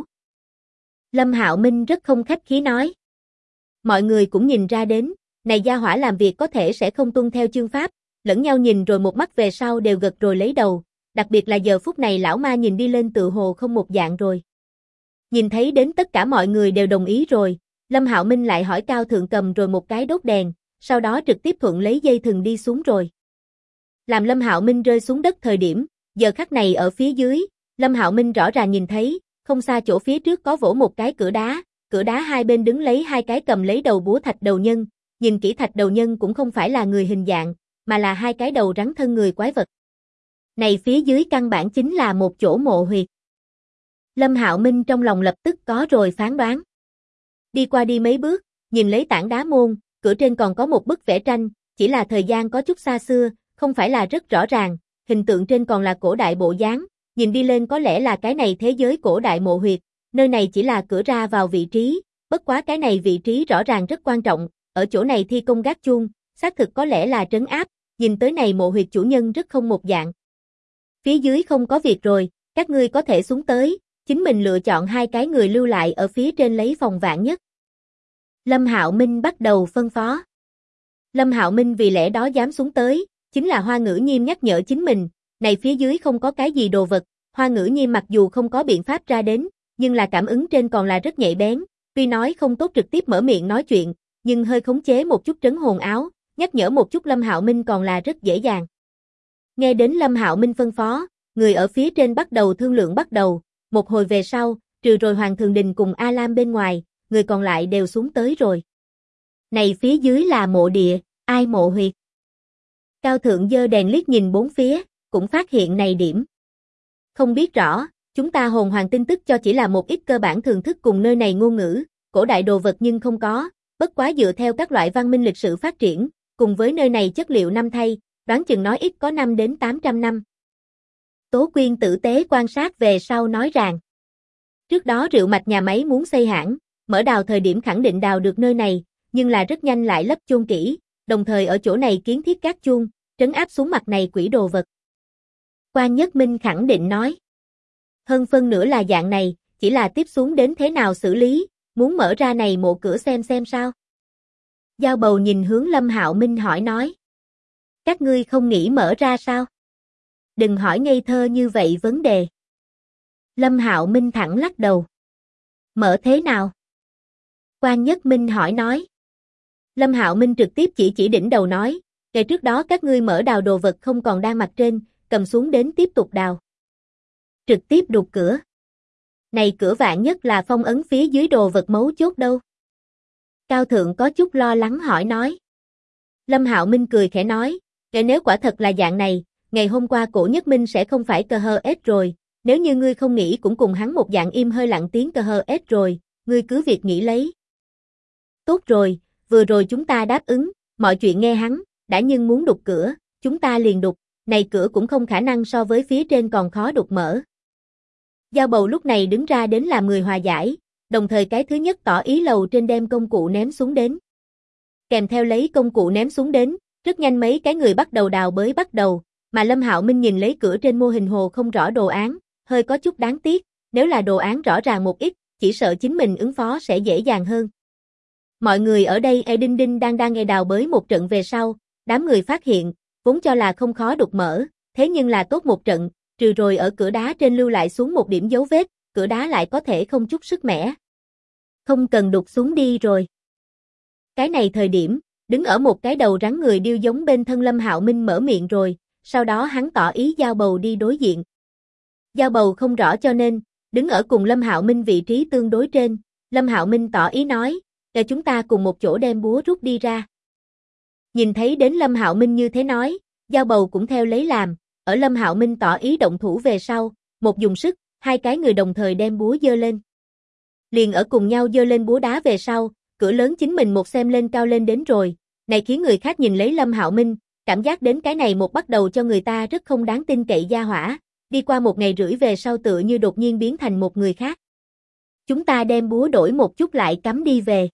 A: Lâm Hạo Minh rất không khách khí nói. Mọi người cũng nhìn ra đến, này gia hỏa làm việc có thể sẽ không tuân theo chương pháp, lẫn nhau nhìn rồi một mắt về sau đều gật rồi lấy đầu, đặc biệt là giờ phút này lão ma nhìn đi lên tự hồ không một dạng rồi. Nhìn thấy đến tất cả mọi người đều đồng ý rồi, Lâm Hạo Minh lại hỏi Cao Thượng cầm rồi một cái đốt đèn, sau đó trực tiếp thuận lấy dây thừng đi xuống rồi. Làm Lâm Hạo Minh rơi xuống đất thời điểm, giờ khắc này ở phía dưới, Lâm Hạo Minh rõ ràng nhìn thấy, không xa chỗ phía trước có vỗ một cái cửa đá hai bên đứng lấy hai cái cầm lấy đầu búa thạch đầu nhân, nhìn kỹ thạch đầu nhân cũng không phải là người hình dạng, mà là hai cái đầu rắn thân người quái vật. Này phía dưới căn bản chính là một chỗ mộ huyệt. Lâm Hạo Minh trong lòng lập tức có rồi phán đoán. Đi qua đi mấy bước, nhìn lấy tảng đá môn, cửa trên còn có một bức vẽ tranh, chỉ là thời gian có chút xa xưa, không phải là rất rõ ràng, hình tượng trên còn là cổ đại bộ dáng, nhìn đi lên có lẽ là cái này thế giới cổ đại mộ huyệt, nơi này chỉ là cửa ra vào vị trí, bất quá cái này vị trí rõ ràng rất quan trọng, ở chỗ này thi công gác chuông, xác thực có lẽ là trấn áp, nhìn tới này mộ huyệt chủ nhân rất không một dạng. Phía dưới không có việc rồi, các ngươi có thể xuống tới, chính mình lựa chọn hai cái người lưu lại ở phía trên lấy phòng vạn nhất. Lâm Hạo Minh bắt đầu phân phó. Lâm Hạo Minh vì lẽ đó dám xuống tới, chính là Hoa Ngữ Nhiêm nhắc nhở chính mình, này phía dưới không có cái gì đồ vật, Hoa Ngữ Nhiêm mặc dù không có biện pháp ra đến, nhưng là cảm ứng trên còn là rất nhạy bén, tuy nói không tốt trực tiếp mở miệng nói chuyện, nhưng hơi khống chế một chút trấn hồn áo, nhắc nhở một chút Lâm Hạo Minh còn là rất dễ dàng. Nghe đến Lâm Hạo Minh phân phó, người ở phía trên bắt đầu thương lượng bắt đầu, một hồi về sau, trừ rồi Hoàng Thường Đình cùng A Lam bên ngoài, người còn lại đều xuống tới rồi. Này phía dưới là mộ địa, ai mộ huyệt? Cao Thượng giơ đèn liếc nhìn bốn phía, cũng phát hiện này điểm. Không biết rõ, chúng ta hồn hoàng tin tức cho chỉ là một ít cơ bản thường thức cùng nơi này ngôn ngữ, cổ đại đồ vật nhưng không có, bất quá dựa theo các loại văn minh lịch sử phát triển, cùng với nơi này chất liệu năm thay, đoán chừng nói ít có 5 đến 800 năm. Tố Quyên tử tế quan sát về sau nói rằng, trước đó rượu mạch nhà máy muốn xây hãng, mở đào thời điểm khẳng định đào được nơi này, nhưng là rất nhanh lại lấp chôn kỹ, đồng thời ở chỗ này kiến thiết các chuông, trấn áp xuống mặt này quỷ đồ vật. Quan Nhất Minh khẳng định nói. Hơn phân nửa là dạng này, chỉ là tiếp xuống đến thế nào xử lý, muốn mở ra này mộ cửa xem sao. Dao Bầu nhìn hướng Lâm Hạo Minh hỏi nói. Các ngươi không nghĩ mở ra sao? Đừng hỏi ngây thơ như vậy vấn đề. Lâm Hạo Minh thẳng lắc đầu. Mở thế nào? Quan Nhất Minh hỏi nói. Lâm Hạo Minh trực tiếp chỉ đỉnh đầu nói, ngày trước đó các ngươi mở đào đồ vật không còn đang mặt trên, cầm xuống đến tiếp tục đào. Trực tiếp đục cửa. Này cửa vạn nhất là phong ấn phía dưới đồ vật mấu chốt đâu. Cao Thượng có chút lo lắng hỏi nói. Lâm Hạo Minh cười khẽ nói, nếu quả thật là dạng này, ngày hôm qua Cổ Nhất Minh sẽ không phải cờ hờ ết rồi, nếu như ngươi không nghĩ cũng cùng hắn một dạng im hơi lặng tiếng cờ hờ ết rồi, ngươi cứ việc nghĩ lấy. Tốt rồi, vừa rồi chúng ta đáp ứng, mọi chuyện nghe hắn, đã nhưng muốn đục cửa, chúng ta liền đục, này cửa cũng không khả năng so với phía trên còn khó đục mở. Dao Bầu lúc này đứng ra đến làm người hòa giải, đồng thời cái thứ nhất tỏ ý lầu trên đem công cụ ném xuống đến. Kèm theo lấy công cụ ném xuống đến, rất nhanh mấy cái người bắt đầu đào bới bắt đầu, mà Lâm Hạo Minh nhìn lấy cửa trên mô hình hồ không rõ đồ án, hơi có chút đáng tiếc, nếu là đồ án rõ ràng một ít, chỉ sợ chính mình ứng phó sẽ dễ dàng hơn. Mọi người ở đây đinh đinh đang nghe đào bới một trận về sau, đám người phát hiện, vốn cho là không khó đục mở, thế nhưng là tốt một trận, trừ rồi ở cửa đá trên lưu lại xuống một điểm dấu vết, cửa đá lại có thể không chút sức mẻ. Không cần đục xuống đi rồi. Cái này thời điểm, đứng ở một cái đầu rắn người điêu giống bên thân Lâm Hạo Minh mở miệng rồi, sau đó hắn tỏ ý Dao Bầu đi đối diện. Dao Bầu không rõ cho nên, đứng ở cùng Lâm Hạo Minh vị trí tương đối trên, Lâm Hạo Minh tỏ ý nói, để chúng ta cùng một chỗ đem búa rút đi ra. Nhìn thấy đến Lâm Hạo Minh như thế nói, Dao Bầu cũng theo lấy làm, ở Lâm Hạo Minh tỏ ý động thủ về sau, một dùng sức, hai cái người đồng thời đem búa giơ lên. Liền ở cùng nhau giơ lên búa đá về sau, cửa lớn chính mình một xem lên cao lên đến rồi, này khiến người khác nhìn lấy Lâm Hạo Minh, cảm giác đến cái này một bắt đầu cho người ta rất không đáng tin cậy gia hỏa, đi qua một ngày rưỡi về sau tựa như đột nhiên biến thành một người khác. Chúng ta đem búa đổi một chút lại cắm đi về.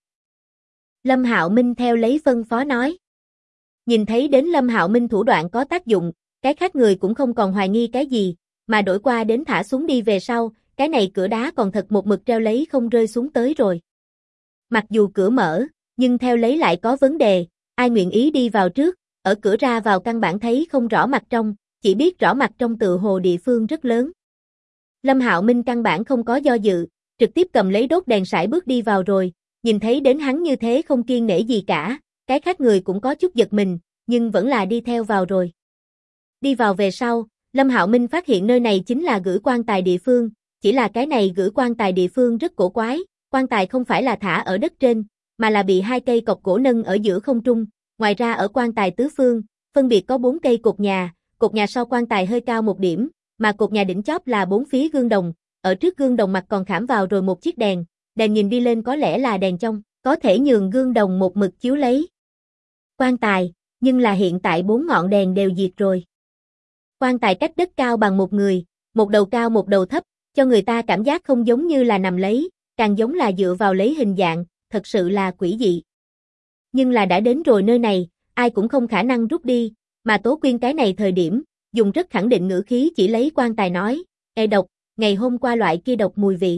A: Lâm Hạo Minh theo lấy phân phó nói. Nhìn thấy đến Lâm Hạo Minh thủ đoạn có tác dụng, cái khác người cũng không còn hoài nghi cái gì, mà đổi qua đến thả xuống đi về sau, cái này cửa đá còn thật một mực treo lấy không rơi xuống tới rồi. Mặc dù cửa mở, nhưng theo lấy lại có vấn đề, ai nguyện ý đi vào trước, ở cửa ra vào căn bản thấy không rõ mặt trong, chỉ biết rõ mặt trong tự hồ địa phương rất lớn. Lâm Hạo Minh căn bản không có do dự, trực tiếp cầm lấy đốt đèn sải bước đi vào rồi, nhìn thấy đến hắn như thế không kiêng nể gì cả, cái khác người cũng có chút giật mình, nhưng vẫn là đi theo vào rồi. Đi vào về sau, Lâm Hạo Minh phát hiện nơi này chính là gửi quan tài địa phương, chỉ là cái này gửi quan tài địa phương rất cổ quái, quan tài không phải là thả ở đất trên, mà là bị hai cây cọc gỗ nâng ở giữa không trung, ngoài ra ở quan tài tứ phương, phân biệt có 4 cây cột nhà sau quan tài hơi cao một điểm, mà cột nhà đỉnh chóp là 4 phía gương đồng, ở trước gương đồng mặt còn khảm vào rồi một chiếc đèn, đèn nhìn đi lên có lẽ là đèn trong, có thể nhường gương đồng một mực chiếu lấy quan tài, nhưng là hiện tại 4 ngọn đèn đều diệt rồi. Quan tài cách đất cao bằng một người, một đầu cao một đầu thấp, cho người ta cảm giác không giống như là nằm lấy, càng giống là dựa vào lấy hình dạng, thật sự là quỷ dị. Nhưng là đã đến rồi nơi này, ai cũng không khả năng rút đi, mà Tố Quyên cái này thời điểm, dùng rất khẳng định ngữ khí chỉ lấy quan tài nói, độc, ngày hôm qua loại kia độc mùi vị.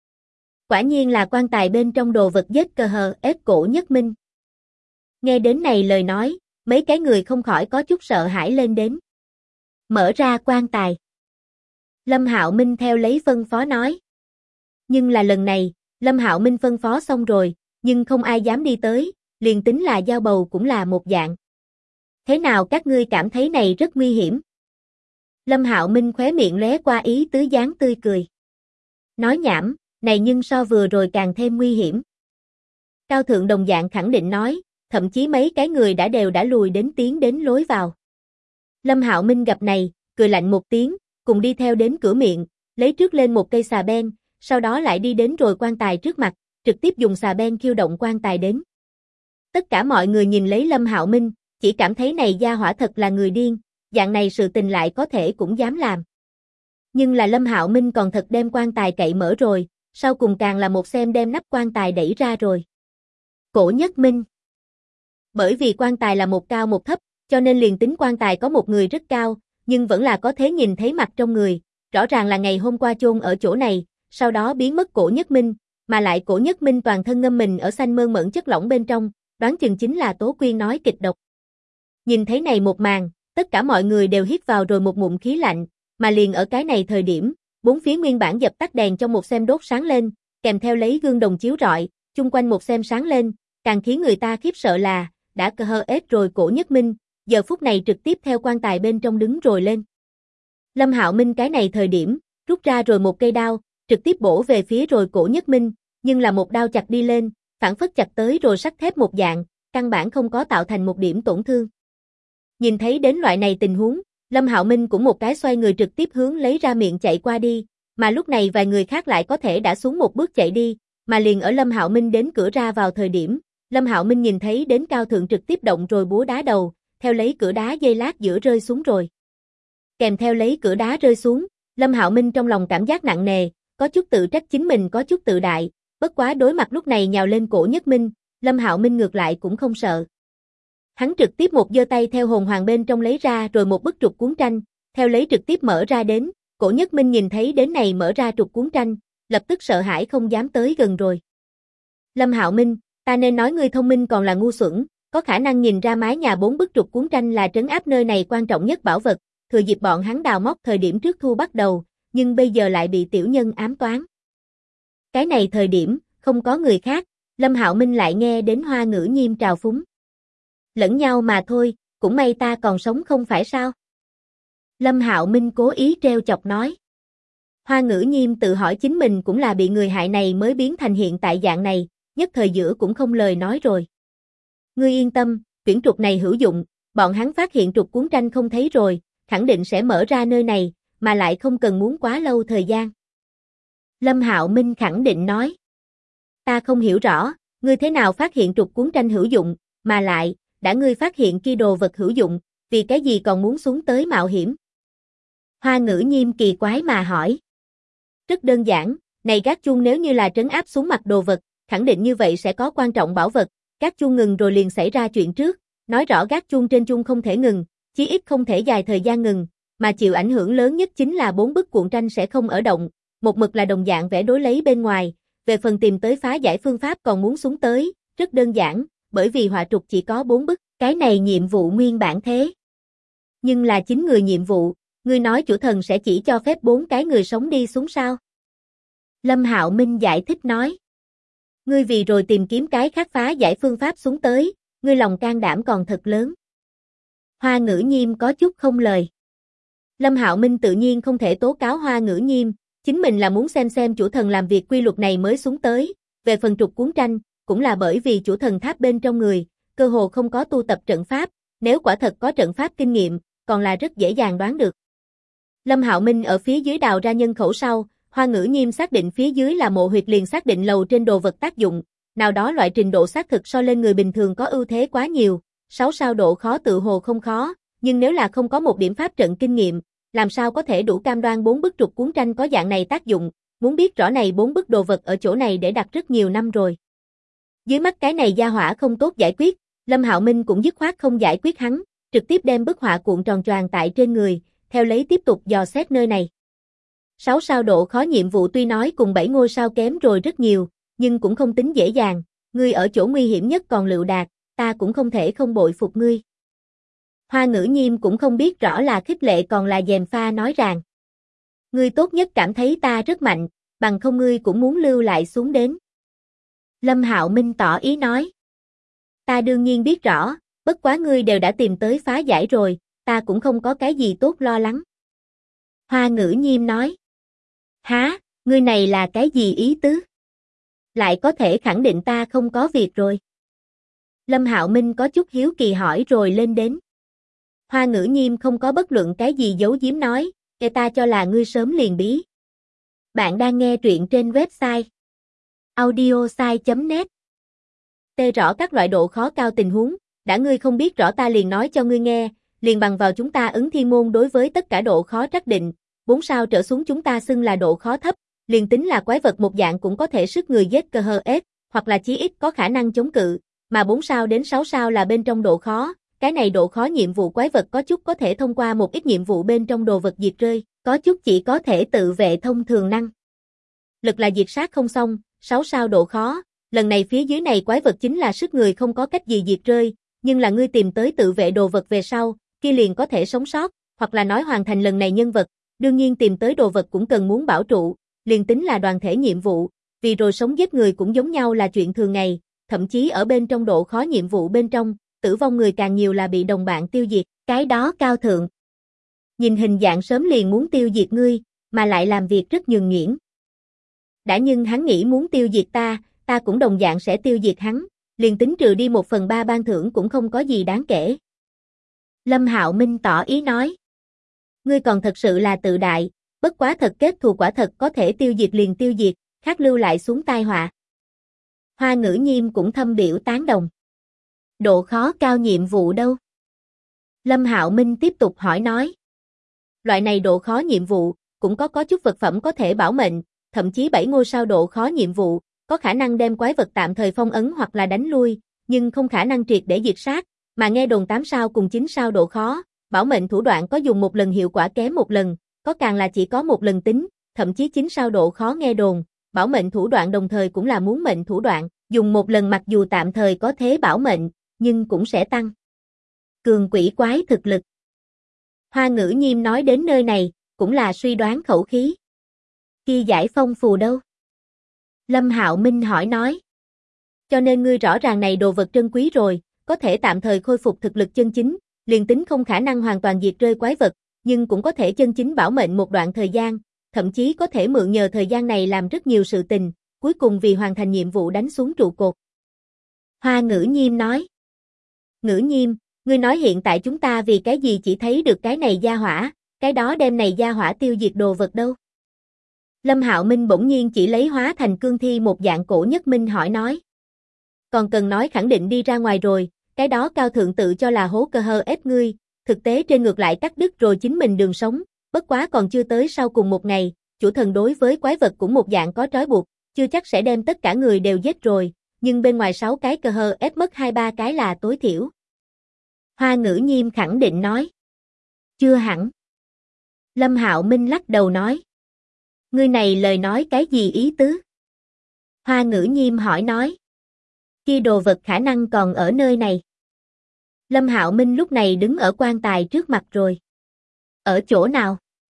A: Quả nhiên là quan tài bên trong đồ vật giết cờ hờ ết Cổ Nhất Minh. Nghe đến này lời nói, mấy cái người không khỏi có chút sợ hãi lên đến. Mở ra quan tài. Lâm Hạo Minh theo lấy phân phó nói. Nhưng là lần này, Lâm Hạo Minh phân phó xong rồi, nhưng không ai dám đi tới, liền tính là Dao Bầu cũng là một dạng. Thế nào các ngươi cảm thấy này rất nguy hiểm? Lâm Hạo Minh khóe miệng lóe qua ý tứ dáng tươi cười. Nói nhảm, này nhưng so vừa rồi càng thêm nguy hiểm. Cao Thượng đồng dạng khẳng định nói, thậm chí mấy cái người đều đã lùi đến tiến đến lối vào. Lâm Hạo Minh gặp này, cười lạnh một tiếng, cùng đi theo đến cửa miệng, lấy trước lên một cây xà beng, sau đó lại đi đến rồi quan tài trước mặt, trực tiếp dùng xà beng khiêu động quan tài đến. Tất cả mọi người nhìn lấy Lâm Hạo Minh, chỉ cảm thấy này gia hỏa thật là người điên, dạng này sự tình lại có thể cũng dám làm. Nhưng là Lâm Hạo Minh còn thật đem quan tài cậy mở rồi, sau cùng càng là một xem đem nắp quan tài đẩy ra rồi. Cổ Nhất Minh. Bởi vì quan tài là một cao một thấp, cho nên liền tính quan tài có một người rất cao, nhưng vẫn là có thể nhìn thấy mặt trong người, rõ ràng là ngày hôm qua chôn ở chỗ này, sau đó biến mất Cổ Nhất Minh, mà lại Cổ Nhất Minh toàn thân ngâm mình ở xanh mơn mởn chất lỏng bên trong, đoán chừng chính là Tố Quyên nói kịch độc. Nhìn thấy này một màn, tất cả mọi người đều hít vào rồi một ngụm khí lạnh, mà liền ở cái này thời điểm, bốn phía nguyên bản dập tắt đèn trong một xem đốt sáng lên, kèm theo lấy gương đồng chiếu rọi, chung quanh một xem sáng lên, càng khiến người ta khiếp sợ là, đã cờ hờ ết rồi Cổ Nhất Minh, giờ phút này trực tiếp theo quan tài bên trong đứng rồi lên. Lâm Hạo Minh cái này thời điểm, rút ra rồi một cây đao, trực tiếp bổ về phía rồi Cổ Nhất Minh, nhưng là một đao chặt đi lên, phản phất chặt tới rồi sắt thép một dạng, căn bản không có tạo thành một điểm tổn thương. Nhìn thấy đến loại này tình huống, Lâm Hạo Minh cũng một cái xoay người trực tiếp hướng lấy ra miệng chạy qua đi, mà lúc này vài người khác lại có thể đã xuống một bước chạy đi, mà liền ở Lâm Hạo Minh đến cửa ra vào thời điểm, Lâm Hạo Minh nhìn thấy đến cao thượng trực tiếp động rồi búa đá đầu, theo lấy cửa đá dây lát giữa rơi xuống rồi. Kèm theo lấy cửa đá rơi xuống, Lâm Hạo Minh trong lòng cảm giác nặng nề, có chút tự trách chính mình có chút tự đại, bất quá đối mặt lúc này nhào lên Cổ Nhất Minh, Lâm Hạo Minh ngược lại cũng không sợ. Hắn trực tiếp một giơ tay theo hồn hoàng bên trong lấy ra rồi một bức trục cuốn tranh, theo lấy trực tiếp mở ra đến, Cổ Nhất Minh nhìn thấy đến này mở ra trục cuốn tranh, lập tức sợ hãi không dám tới gần rồi. Lâm Hạo Minh, ta nên nói ngươi thông minh còn là ngu xuẩn, có khả năng nhìn ra mái nhà 4 bức trục cuốn tranh là trấn áp nơi này quan trọng nhất bảo vật, thừa dịp bọn hắn đào móc thời điểm trước thu bắt đầu, nhưng bây giờ lại bị tiểu nhân ám toán. Cái này thời điểm, không có người khác, Lâm Hạo Minh lại nghe đến Hoa Ngữ Nhiêm trào phúng. Lẫn nhau mà thôi, cũng may ta còn sống không phải sao? Lâm Hạo Minh cố ý trêu chọc nói. Hoa Ngữ Nhiêm tự hỏi chính mình cũng là bị người hại này mới biến thành hiện tại dạng này, nhất thời giữa cũng không lời nói rồi. Ngươi yên tâm, quyển trục này hữu dụng, bọn hắn phát hiện trục cuốn tranh không thấy rồi, khẳng định sẽ mở ra nơi này, mà lại không cần muốn quá lâu thời gian. Lâm Hạo Minh khẳng định nói. Ta không hiểu rõ, ngươi thế nào phát hiện trục cuốn tranh hữu dụng, mà lại, đã ngươi phát hiện kia đồ vật hữu dụng, vì cái gì còn muốn xuống tới mạo hiểm? Hoa Ngữ Nhiêm kỳ quái mà hỏi. Rất đơn giản, này gác chuông nếu như là trấn áp xuống mặt đồ vật, khẳng định như vậy sẽ có quan trọng bảo vật, gác chuông ngừng rồi liền xảy ra chuyện trước, nói rõ gác chuông trên chuông không thể ngừng, chí ít không thể dài thời gian ngừng, mà chịu ảnh hưởng lớn nhất chính là 4 bức cuộn tranh sẽ không ở động, một mực là đồng dạng vẽ đối lấy bên ngoài, về phần tìm tới phá giải phương pháp còn muốn xuống tới, rất đơn giản, bởi vì họa trục chỉ có 4 bức, cái này nhiệm vụ nguyên bản thế. Nhưng là 9 người nhiệm vụ, ngươi nói chủ thần sẽ chỉ cho phép 4 cái người sống đi xuống sao? Lâm Hạo Minh giải thích nói. Ngươi vì rồi tìm kiếm cái khác phá giải phương pháp xuống tới, ngươi lòng can đảm còn thật lớn. Hoa Ngữ Nhiêm có chút không lời. Lâm Hạo Minh tự nhiên không thể tố cáo Hoa Ngữ Nhiêm, chính mình là muốn xem chủ thần làm việc quy luật này mới xuống tới, về phần trục cuốn tranh, cũng là bởi vì chủ thần tháp bên trong người, cơ hồ không có tu tập trận pháp, nếu quả thật có trận pháp kinh nghiệm, còn là rất dễ dàng đoán được. Lâm Hạo Minh ở phía dưới đào ra nhân khẩu sau, Hoa Ngữ Nhiêm xác định phía dưới là mộ huyệt liền xác định lầu trên đồ vật tác dụng, nào đó loại trình độ xác thực so lên người bình thường có ưu thế quá nhiều, 6 sao độ khó tự hồ không khó, nhưng nếu là không có một điểm pháp trận kinh nghiệm, làm sao có thể đủ cam đoan 4 bức trục cuốn tranh có dạng này tác dụng, muốn biết rõ này 4 bức đồ vật ở chỗ này để đặt rất nhiều năm rồi. Dưới mắt cái này gia hỏa không tốt giải quyết, Lâm Hạo Minh cũng dứt khoát không giải quyết hắn, trực tiếp đem bức họa cuộn tròn choàng tại trên người, theo lấy tiếp tục dò xét nơi này. 6 sao độ khó nhiệm vụ tuy nói cùng 7 ngôi sao kém rồi rất nhiều, nhưng cũng không tính dễ dàng, ngươi ở chỗ nguy hiểm nhất còn lựu đạt, ta cũng không thể không bội phục ngươi. Hoa Ngữ Nhiêm cũng không biết rõ là khích lệ còn là gièm pha nói rằng. Ngươi tốt nhất cảm thấy ta rất mạnh, bằng không ngươi cũng muốn lưu lại xuống đến. Lâm Hạo Minh tỏ ý nói. Ta đương nhiên biết rõ, bất quá ngươi đều đã tìm tới phá giải rồi, ta cũng không có cái gì tốt lo lắng. Hoa Ngữ Nhiêm nói. Hả, ngươi này là cái gì ý tứ? Lại có thể khẳng định ta không có việc rồi. Lâm Hạo Minh có chút hiếu kỳ hỏi rồi lên đến. Hoa Ngữ Nhiêm không có bất luận cái gì giấu giếm nói, ta cho là ngươi sớm liền bí. Bạn đang nghe truyện trên website audiosai.net. Tê rõ các loại độ khó cao tình huống, đã ngươi không biết rõ ta liền nói cho ngươi nghe, liền bằng vào chúng ta ứng thiên môn đối với tất cả độ khó trắc định, 4 sao trở xuống chúng ta xưng là độ khó thấp, liền tính là quái vật một dạng cũng có thể sức người giết cơ hờ ết, hoặc là chí ít có khả năng chống cự, mà 4 sao đến 6 sao là bên trong độ khó, cái này độ khó nhiệm vụ quái vật có chút có thể thông qua một ít nhiệm vụ bên trong đồ vật diệt rơi, có chút chỉ có thể tự vệ thông thường năng. Lực là diệt sát không xong, 6 sao độ khó, lần này phía dưới này quái vật chính là sức người không có cách gì diệt rơi, nhưng là ngươi tìm tới tự vệ đồ vật về sau, kia liền có thể sống sót, hoặc là nói hoàn thành lần này nhân vật, đương nhiên tìm tới đồ vật cũng cần muốn bảo trụ, liền tính là đoàn thể nhiệm vụ, vì rồi sống giết người cũng giống nhau là chuyện thường ngày, thậm chí ở bên trong độ khó nhiệm vụ bên trong, tử vong người càng nhiều là bị đồng bạn tiêu diệt, cái đó cao thượng. Nhìn hình dạng sớm liền muốn tiêu diệt ngươi, mà lại làm việc rất nhường nhuyễn. Đã nhưng hắn nghĩ muốn tiêu diệt ta cũng đồng dạng sẽ tiêu diệt hắn, liền tính trừ đi 1/3 ban thưởng cũng không có gì đáng kể. Lâm Hạo Minh tỏ ý nói. Ngươi còn thật sự là tự đại, bất quá thật kết thù quả thật có thể tiêu diệt liền tiêu diệt, khác lưu lại xuống tai họa. Hoa Ngữ Nhiêm cũng thâm biểu tán đồng. Độ khó cao nhiệm vụ đâu? Lâm Hạo Minh tiếp tục hỏi nói. Loại này độ khó nhiệm vụ, cũng có chút vật phẩm có thể bảo mệnh, thậm chí 7 ngôi sao độ khó nhiệm vụ, có khả năng đem quái vật tạm thời phong ấn hoặc là đánh lui, nhưng không khả năng triệt để diệt sát, mà nghe đồn 8 sao cùng 9 sao độ khó, bảo mệnh thủ đoạn có dùng một lần hiệu quả kém một lần, có càng là chỉ có một lần tính, thậm chí 9 sao độ khó nghe đồn, bảo mệnh thủ đoạn đồng thời cũng là muốn mệnh thủ đoạn, dùng một lần mặc dù tạm thời có thế bảo mệnh, nhưng cũng sẽ tăng cường quỷ quái thực lực. Hoa Ngữ Nhiêm nói đến nơi này, cũng là suy đoán khẩu khí. Kia giải phong phù đâu? Lâm Hạo Minh hỏi nói. Cho nên ngươi rõ ràng này đồ vật trân quý rồi, có thể tạm thời khôi phục thực lực chân chính, liền tính không khả năng hoàn toàn diệt rơi quái vật, nhưng cũng có thể chân chính bảo mệnh một đoạn thời gian, thậm chí có thể mượn nhờ thời gian này làm rất nhiều sự tình, cuối cùng vì hoàn thành nhiệm vụ đánh xuống trụ cột. Hoa Ngữ Nhiêm nói. Ngữ Nhiêm, ngươi nói hiện tại chúng ta vì cái gì chỉ thấy được cái này gia hỏa, cái đó đem này gia hỏa tiêu diệt đồ vật đâu? Lâm Hạo Minh bỗng nhiên chỉ lấy hóa thành cương thi một dạng cổ nhất minh hỏi nói. Còn cần nói khẳng định đi ra ngoài rồi, cái đó cao thượng tự cho là hố cơ hơ ép ngươi, thực tế trên ngược lại cắt đứt rồi chính mình đường sống, bất quá còn chưa tới sau cùng một ngày, chủ thần đối với quái vật cũng một dạng có trói buộc, chưa chắc sẽ đem tất cả người đều giết rồi, nhưng bên ngoài 6 cái cơ hơ ép mất 2-3 cái là tối thiểu. Hoa Ngữ Nhiêm khẳng định nói. Chưa hẳn. Lâm Hạo Minh lắc đầu nói. Ngươi này lời nói cái gì ý tứ? Hoa Ngữ Nhiêm hỏi nói. Kia đồ vật khả năng còn ở nơi này. Lâm Hạo Minh lúc này đứng ở quan tài trước mặt rồi. Ở chỗ nào?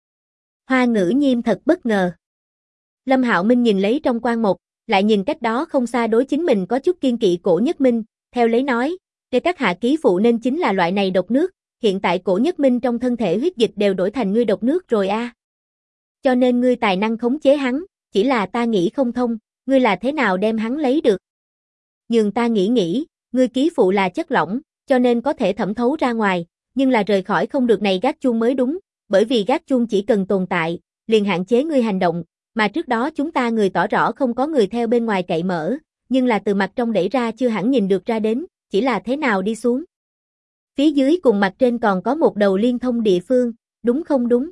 A: Hoa Ngữ Nhiêm thật bất ngờ. Lâm Hạo Minh nhìn lấy trong quan một, lại nhìn cách đó không xa đối chính mình có chút kiên kỵ cổ nhất minh, theo lấy nói, để các hạ ký phụ nên chính là loại này độc nước, hiện tại cổ nhất minh trong thân thể huyết dịch đều đổi thành ngươi độc nước rồi a. Cho nên ngươi tài năng khống chế hắn, chỉ là ta nghĩ không thông, ngươi là thế nào đem hắn lấy được? Nhưng ta nghĩ, ngươi ký phụ là chất lỏng, cho nên có thể thẩm thấu ra ngoài, nhưng là rời khỏi không được này gác chuông mới đúng, bởi vì gác chuông chỉ cần tồn tại, liền hạn chế ngươi hành động, mà trước đó chúng ta người tỏ rõ không có người theo bên ngoài cậy mở, nhưng là từ mặt trong đẩy ra chưa hẳn nhìn được ra đến, chỉ là thế nào đi xuống. Phía dưới cùng mặt trên còn có một đầu liên thông địa phương, đúng không đúng?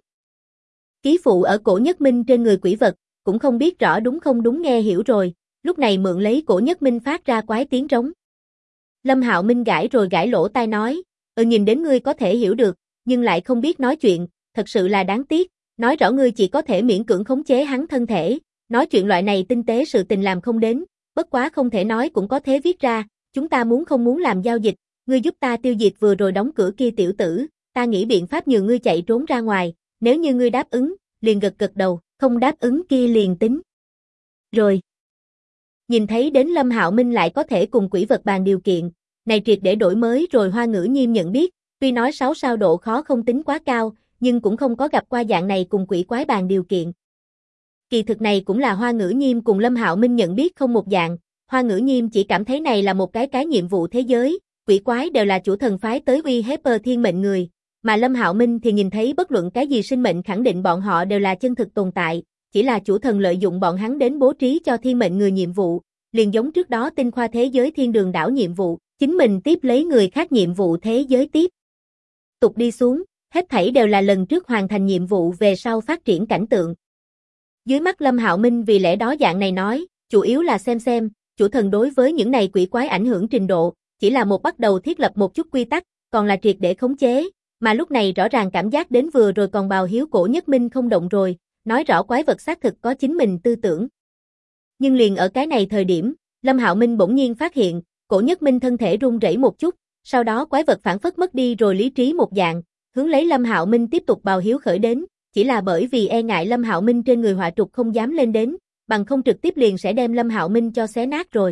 A: Ký phụ ở cổ nhất minh trên người quỷ vật, cũng không biết rõ đúng không đúng nghe hiểu rồi, lúc này mượn lấy cổ nhất minh phát ra quái tiếng trống. Lâm Hạo Minh gãi rồi gãi lỗ tai nói, nhìn đến ngươi có thể hiểu được, nhưng lại không biết nói chuyện, thật sự là đáng tiếc, nói rõ ngươi chỉ có thể miễn cưỡng khống chế hắn thân thể, nói chuyện loại này tinh tế sự tình làm không đến, bất quá không thể nói cũng có thế viết ra, chúng ta muốn không muốn làm giao dịch, ngươi giúp ta tiêu diệt vừa rồi đóng cửa kia tiểu tử, ta nghĩ biện pháp nhường ngươi chạy trốn ra ngoài, nếu như ngươi đáp ứng, liền gật gật đầu, không đáp ứng kia liền tính. Rồi. Nhìn thấy đến Lâm Hạo Minh lại có thể cùng quỷ vật bàn điều kiện, này triệt để đổi mới rồi Hoa Ngữ Nhiêm nhận biết, tuy nói 6 sao độ khó không tính quá cao, nhưng cũng không có gặp qua dạng này cùng quỷ quái bàn điều kiện. Kỳ thực này cũng là Hoa Ngữ Nhiêm cùng Lâm Hạo Minh nhận biết không một dạng, Hoa Ngữ Nhiêm chỉ cảm thấy này là một cái nhiệm vụ thế giới, quỷ quái đều là chủ thần phái tới uy hiếp thiên mệnh người, mà Lâm Hạo Minh thì nhìn thấy bất luận cái gì sinh mệnh khẳng định bọn họ đều là chân thực tồn tại, chỉ là chủ thần lợi dụng bọn hắn đến bố trí cho thiên mệnh người nhiệm vụ, liền giống trước đó tinh khoa thế giới thiên đường đảo nhiệm vụ, chính mình tiếp lấy người khác nhiệm vụ thế giới tiếp. Tục đi xuống, hết thảy đều là lần trước hoàn thành nhiệm vụ về sau phát triển cảnh tượng. Dưới mắt Lâm Hạo Minh vì lẽ đó dạng này nói, chủ yếu là xem, chủ thần đối với những này quỷ quái ảnh hưởng trình độ, chỉ là một bắt đầu thiết lập một chút quy tắc, còn là triệt để khống chế, mà lúc này rõ ràng cảm giác đến vừa rồi còn bào hiếu Cổ Nhất Minh không động rồi, nói rõ quái vật xác thực có chính mình tư tưởng. Nhưng liền ở cái này thời điểm, Lâm Hạo Minh bỗng nhiên phát hiện, Cổ Nhất Minh thân thể run rẩy một chút, sau đó quái vật phản phất mất đi rồi lý trí một dạng, hướng lấy Lâm Hạo Minh tiếp tục bào hiếu khởi đến, chỉ là bởi vì e ngại Lâm Hạo Minh trên người họa trục không dám lên đến, bằng không trực tiếp liền sẽ đem Lâm Hạo Minh cho xé nát rồi.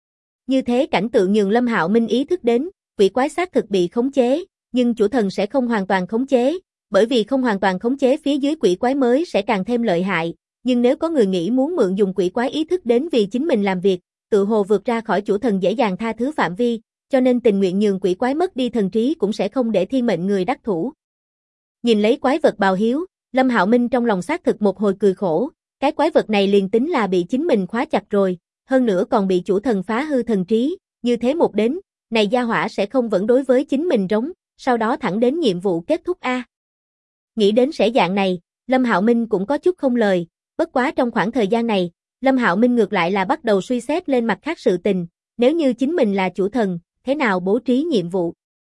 A: Như thế cảnh tượng nhường Lâm Hạo Minh ý thức đến, quỷ quái xác thực bị khống chế, nhưng chủ thần sẽ không hoàn toàn khống chế, bởi vì không hoàn toàn khống chế phía dưới quỷ quái mới sẽ càng thêm lợi hại, nhưng nếu có người nghĩ muốn mượn dùng quỷ quái ý thức đến vì chính mình làm việc, tự hồ vượt ra khỏi chủ thần dễ dàng tha thứ phạm vi, cho nên tình nguyện nhường quỷ quái mất đi thần trí cũng sẽ không để thiên mệnh người đắc thủ. Nhìn lấy quái vật bào hiếu, Lâm Hạo Minh trong lòng xác thực một hồi cười khổ, cái quái vật này liền tính là bị chính mình khóa chặt rồi, hơn nữa còn bị chủ thần phá hư thần trí, như thế một đến, này gia hỏa sẽ không vẫn đối với chính mình rống, sau đó thẳng đến nhiệm vụ kết thúc a. Nghĩ đến sẽ dạng này, Lâm Hạo Minh cũng có chút không lời, bất quá trong khoảng thời gian này, Lâm Hạo Minh ngược lại là bắt đầu suy xét lên mặt khác sự tình, nếu như chính mình là chủ thần, thế nào bố trí nhiệm vụ.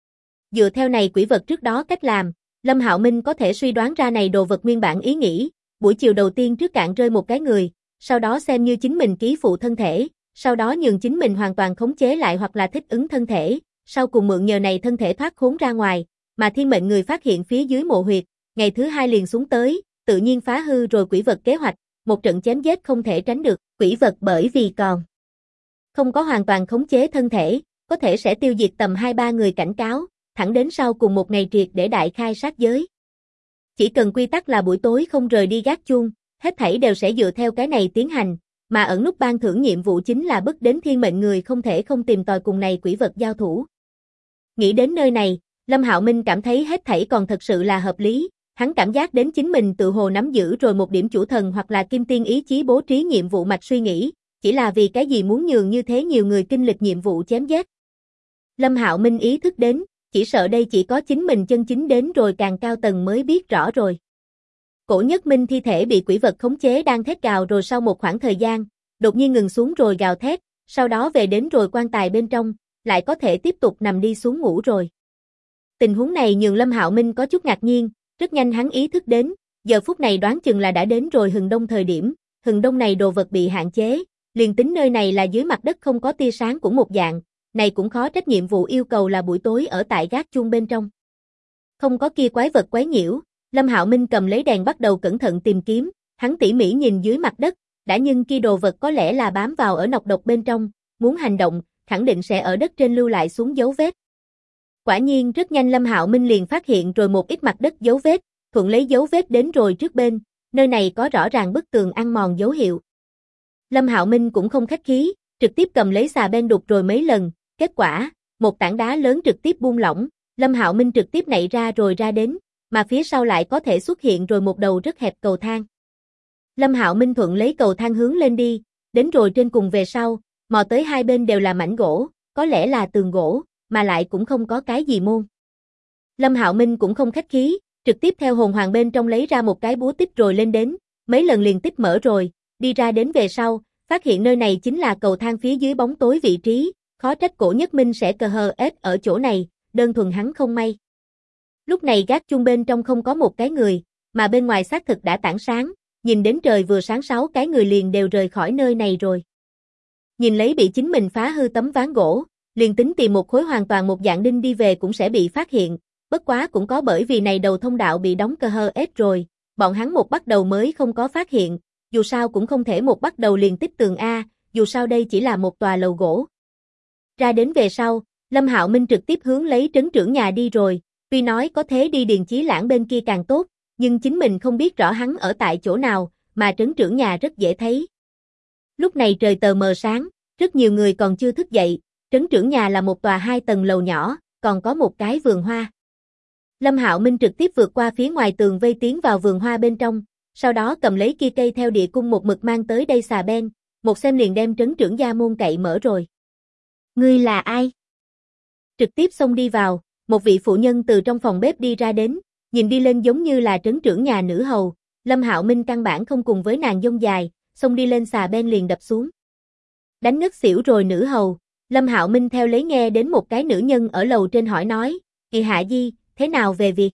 A: Dựa theo này quỷ vật trước đó cách làm, Lâm Hạo Minh có thể suy đoán ra này đồ vật nguyên bản ý nghĩ, buổi chiều đầu tiên trước cạn rơi một cái người, sau đó xem như chính mình ký phụ thân thể, sau đó nhường chính mình hoàn toàn khống chế lại hoặc là thích ứng thân thể, sau cùng mượn nhờ này thân thể thoát khốn ra ngoài, mà thiên mệnh người phát hiện phía dưới mộ huyệt, ngày thứ hai liền xuống tới, tự nhiên phá hư rồi quỷ vật kế hoạch, một trận chém giết không thể tránh được, quỷ vật bởi vì còn không có hoàn toàn khống chế thân thể, có thể sẽ tiêu diệt tầm 2-3 người cảnh cáo, thẳng đến sau cùng một ngày triệt để đại khai sát giới. Chỉ cần quy tắc là buổi tối không rời đi gác chuông, hết thảy đều sẽ dựa theo cái này tiến hành, mà ẩn nút ban thưởng nhiệm vụ chính là bức đến thiên mệnh người không thể không tìm tòi cùng này quỷ vật giao thủ. Nghĩ đến nơi này, Lâm Hạo Minh cảm thấy hết thảy còn thật sự là hợp lý, hắn cảm giác đến chính mình tự hồ nắm giữ rồi một điểm chủ thần hoặc là kim tiên ý chí bố trí nhiệm vụ mạch suy nghĩ, chỉ là vì cái gì muốn nhường như thế nhiều người kinh lịch nhiệm vụ chém giết. Lâm Hạo Minh ý thức đến, chỉ sợ đây chỉ có chính mình chân chính đến rồi càng cao tầng mới biết rõ rồi. Cổ Nhất Minh thi thể bị quỷ vật khống chế đang thét gào rồi sau một khoảng thời gian, đột nhiên ngừng xuống rồi gào thét, sau đó về đến rồi quan tài bên trong, lại có thể tiếp tục nằm đi xuống ngủ rồi. Tình huống này nhường Lâm Hạo Minh có chút ngạc nhiên, rất nhanh hắn ý thức đến, giờ phút này đoán chừng là đã đến rồi hừng đông thời điểm, hừng đông này đồ vật bị hạn chế, liền tính nơi này là dưới mặt đất không có tia sáng cũng một dạng, này cũng khó trách nhiệm vụ yêu cầu là buổi tối ở tại gác chuông bên trong. Không có kia quái vật quấy nhiễu, Lâm Hạo Minh cầm lấy đèn bắt đầu cẩn thận tìm kiếm, hắn tỉ mỉ nhìn dưới mặt đất, đã nhưng kia đồ vật có lẽ là bám vào ở nọc độc bên trong, muốn hành động, khẳng định sẽ ở đất trên lưu lại xuống dấu vết. Quả nhiên rất nhanh Lâm Hạo Minh liền phát hiện rồi một ít mặt đất dấu vết, thuận lấy dấu vết đến rồi trước bên, nơi này có rõ ràng bức tường ăn mòn dấu hiệu. Lâm Hạo Minh cũng không khách khí, trực tiếp cầm lấy xà beng đục rồi mấy lần, kết quả, một tảng đá lớn trực tiếp buông lỏng, Lâm Hạo Minh trực tiếp nảy ra rồi ra đến, mà phía sau lại có thể xuất hiện rồi một đầu rất hẹp cầu thang. Lâm Hạo Minh thuận lấy cầu thang hướng lên đi, đến rồi trên cùng về sau, mò tới hai bên đều là mảnh gỗ, có lẽ là tường gỗ, mà lại cũng không có cái gì môn. Lâm Hạo Minh cũng không khách khí, trực tiếp theo hồn hoàng bên trong lấy ra một cái búa tích rồi lên đến, mấy lần liền tích mở rồi, đi ra đến về sau, phát hiện nơi này chính là cầu thang phía dưới bóng tối vị trí, khó trách Cổ Nhất Minh sẽ cờ hờ ết ở chỗ này, đơn thuần hắn không may. Lúc này gác chuông bên trong không có một cái người, mà bên ngoài xác thực đã tảng sáng, nhìn đến trời vừa sáng 6 cái người liền đều rời khỏi nơi này rồi. Nhìn lấy bị chính mình phá hư tấm ván gỗ, liền tính tìm một khối hoàn toàn một dạng đinh đi về cũng sẽ bị phát hiện, bất quá cũng có bởi vì này đầu thông đạo bị đóng cờ hờ ết rồi, bọn hắn một bắt đầu mới không có phát hiện, dù sao cũng không thể một bắt đầu liền tích tường A, dù sao đây chỉ là một tòa lầu gỗ. Ra đến về sau, Lâm Hạo Minh trực tiếp hướng lấy trấn trưởng nhà đi rồi, tuy nói có thế đi Điền Chí Lãng bên kia càng tốt, nhưng chính mình không biết rõ hắn ở tại chỗ nào, mà trấn trưởng nhà rất dễ thấy. Lúc này trời tờ mờ sáng, rất nhiều người còn chưa thức dậy, trấn trưởng nhà là một tòa 2 tầng lầu nhỏ, còn có một cái vườn hoa. Lâm Hạo Minh trực tiếp vượt qua phía ngoài tường vây tiến vào vườn hoa bên trong, sau đó cầm lấy kia cây theo địa cung một mực mang tới đây xà beng, một xem liền đem trấn trưởng gia môn cậy mở rồi. Ngươi là ai? Trực tiếp xông đi vào, một vị phụ nhân từ trong phòng bếp đi ra đến, nhìn đi lên giống như là trấn trưởng nhà nữ hầu, Lâm Hạo Minh căn bản không cùng với nàng dông dài, xông đi lên xà beng liền đập xuống. Đánh ngất xỉu rồi nữ hầu, Lâm Hạo Minh theo lấy nghe đến một cái nữ nhân ở lầu trên hỏi nói, Kỳ Hạ Di, thế nào về việc?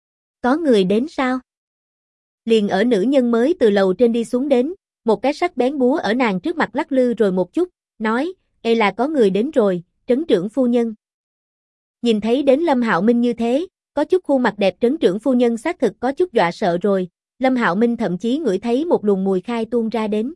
A: Có người đến sao? Liền ở nữ nhân mới từ lầu trên đi xuống đến, một cái sắc bén búa ở nàng trước mặt lắc lư rồi một chút, nói, ê là có người đến rồi, trấn trưởng phu nhân. Nhìn thấy đến Lâm Hạo Minh như thế, có chút khuôn mặt đẹp trấn trưởng phu nhân xác thực có chút dọa sợ rồi, Lâm Hạo Minh thậm chí ngửi thấy một luồng mùi khai tuôn ra đến.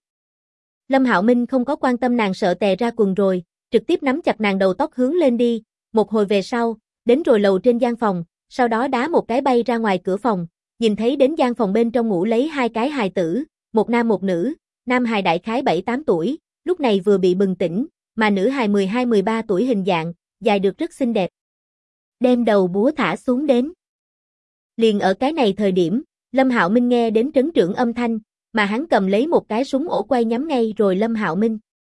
A: Lâm Hạo Minh không có quan tâm nàng sợ tè ra quần rồi, trực tiếp nắm chặt nàng đầu tóc hướng lên đi, một hồi về sau, đến rồi lầu trên gian phòng, sau đó đá một cái bay ra ngoài cửa phòng, nhìn thấy đến gian phòng bên trong ngủ lấy hai cái hài tử, một nam một nữ, nam hài đại khái 7-8 tuổi, lúc này vừa bị bừng tỉnh, mà nữ hài 12-13 tuổi hình dạng, dài được rất xinh đẹp. Đem đầu búa thả xuống đến. Liền ở cái này thời điểm, Lâm Hạo Minh nghe đến trấn trưởng âm thanh, mà hắn cầm lấy một cái súng ổ quay nhắm ngay rồi Lâm Hạo Minh.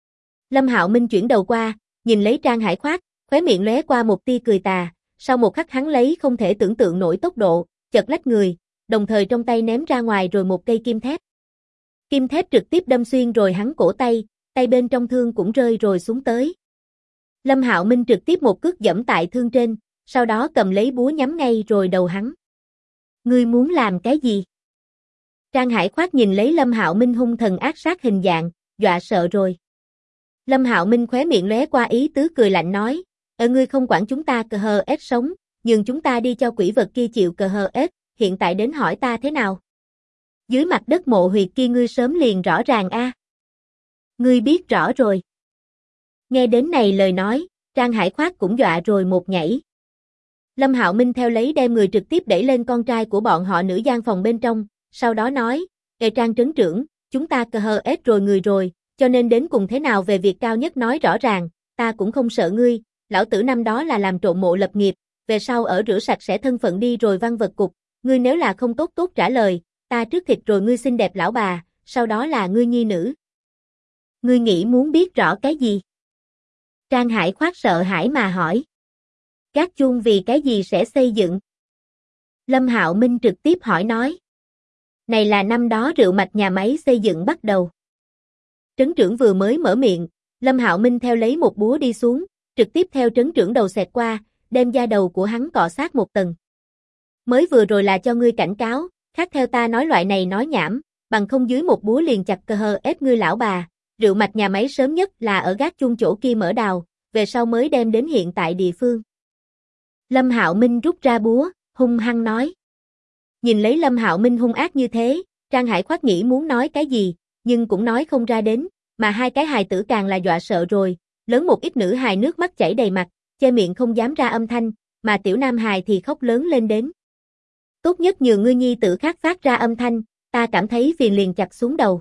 A: Lâm Hạo Minh chuyển đầu qua, nhìn lấy Trang Hải Khoát, khóe miệng lóe qua một tia cười tà, sau một khắc hắn lấy không thể tưởng tượng nổi tốc độ, chật lách người, đồng thời trong tay ném ra ngoài rồi một cây kim thép. Kim thép trực tiếp đâm xuyên rồi hắn cổ tay, tay bên trong thương cũng rơi rồi xuống tới. Lâm Hạo Minh trực tiếp một cước giẫm tại thương trên, sau đó cầm lấy búa nhắm ngay rồi đầu hắn. Ngươi muốn làm cái gì? Trang Hải Khoát nhìn lấy Lâm Hạo Minh hung thần ác sát hình dạng, dọa sợ rồi. Lâm Hạo Minh khóe miệng lóe qua ý tứ cười lạnh nói, ngươi không quản chúng ta cờ hờ ết sống, nhường chúng ta đi cho quỷ vật kia chịu cờ hờ ết, hiện tại đến hỏi ta thế nào? Dưới mặt đất mộ huyệt kia ngươi sớm liền rõ ràng a. Ngươi biết rõ rồi. Nghe đến này lời nói, Trang Hải Khoát cũng dọa rồi một nhảy. Lâm Hạo Minh theo lấy đem người trực tiếp đẩy lên con trai của bọn họ nữ gian phòng bên trong, sau đó nói, Trang trấn trưởng, chúng ta cờ hờ ết rồi người rồi, cho nên đến cùng thế nào về việc cao nhất nói rõ ràng, ta cũng không sợ ngươi, lão tử năm đó là làm trộm mộ lập nghiệp, về sau ở rửa sạch sẽ thân phận đi rồi văn vật cục, ngươi nếu là không tốt tốt trả lời, ta trước thịt rồi ngươi xinh đẹp lão bà, sau đó là ngươi nhi nữ. Ngươi nghĩ muốn biết rõ cái gì? Trang Hải Khoát sợ hãi mà hỏi. Gác chuông vì cái gì sẽ xây dựng? Lâm Hạo Minh trực tiếp hỏi nói. Này là năm đó rượu mạch nhà máy xây dựng bắt đầu. Trấn trưởng vừa mới mở miệng, Lâm Hạo Minh theo lấy một búa đi xuống, trực tiếp theo trấn trưởng đầu xẹt qua, đem da đầu của hắn cọ sát một tầng. Mới vừa rồi là cho ngươi cảnh cáo, khác theo ta nói loại này nói nhảm, bằng không dưới một búa liền chặt cờ hờ ép ngươi lão bà, rượu mạch nhà máy sớm nhất là ở gác chuông chỗ kia mở đào, về sau mới đem đến hiện tại địa phương. Lâm Hạo Minh rút ra búa, hung hăng nói. Nhìn lấy Lâm Hạo Minh hung ác như thế, Trang Hải Khoát nghĩ muốn nói cái gì, nhưng cũng nói không ra đến, mà hai cái hài tử càng là dọa sợ rồi, lớn một ít nữ hài nước mắt chảy đầy mặt, che miệng không dám ra âm thanh, mà tiểu nam hài thì khóc lớn lên đến. Tốt nhất nhường ngươi nhi tử khác phát ra âm thanh, ta cảm thấy phiền liền chặt xuống đầu.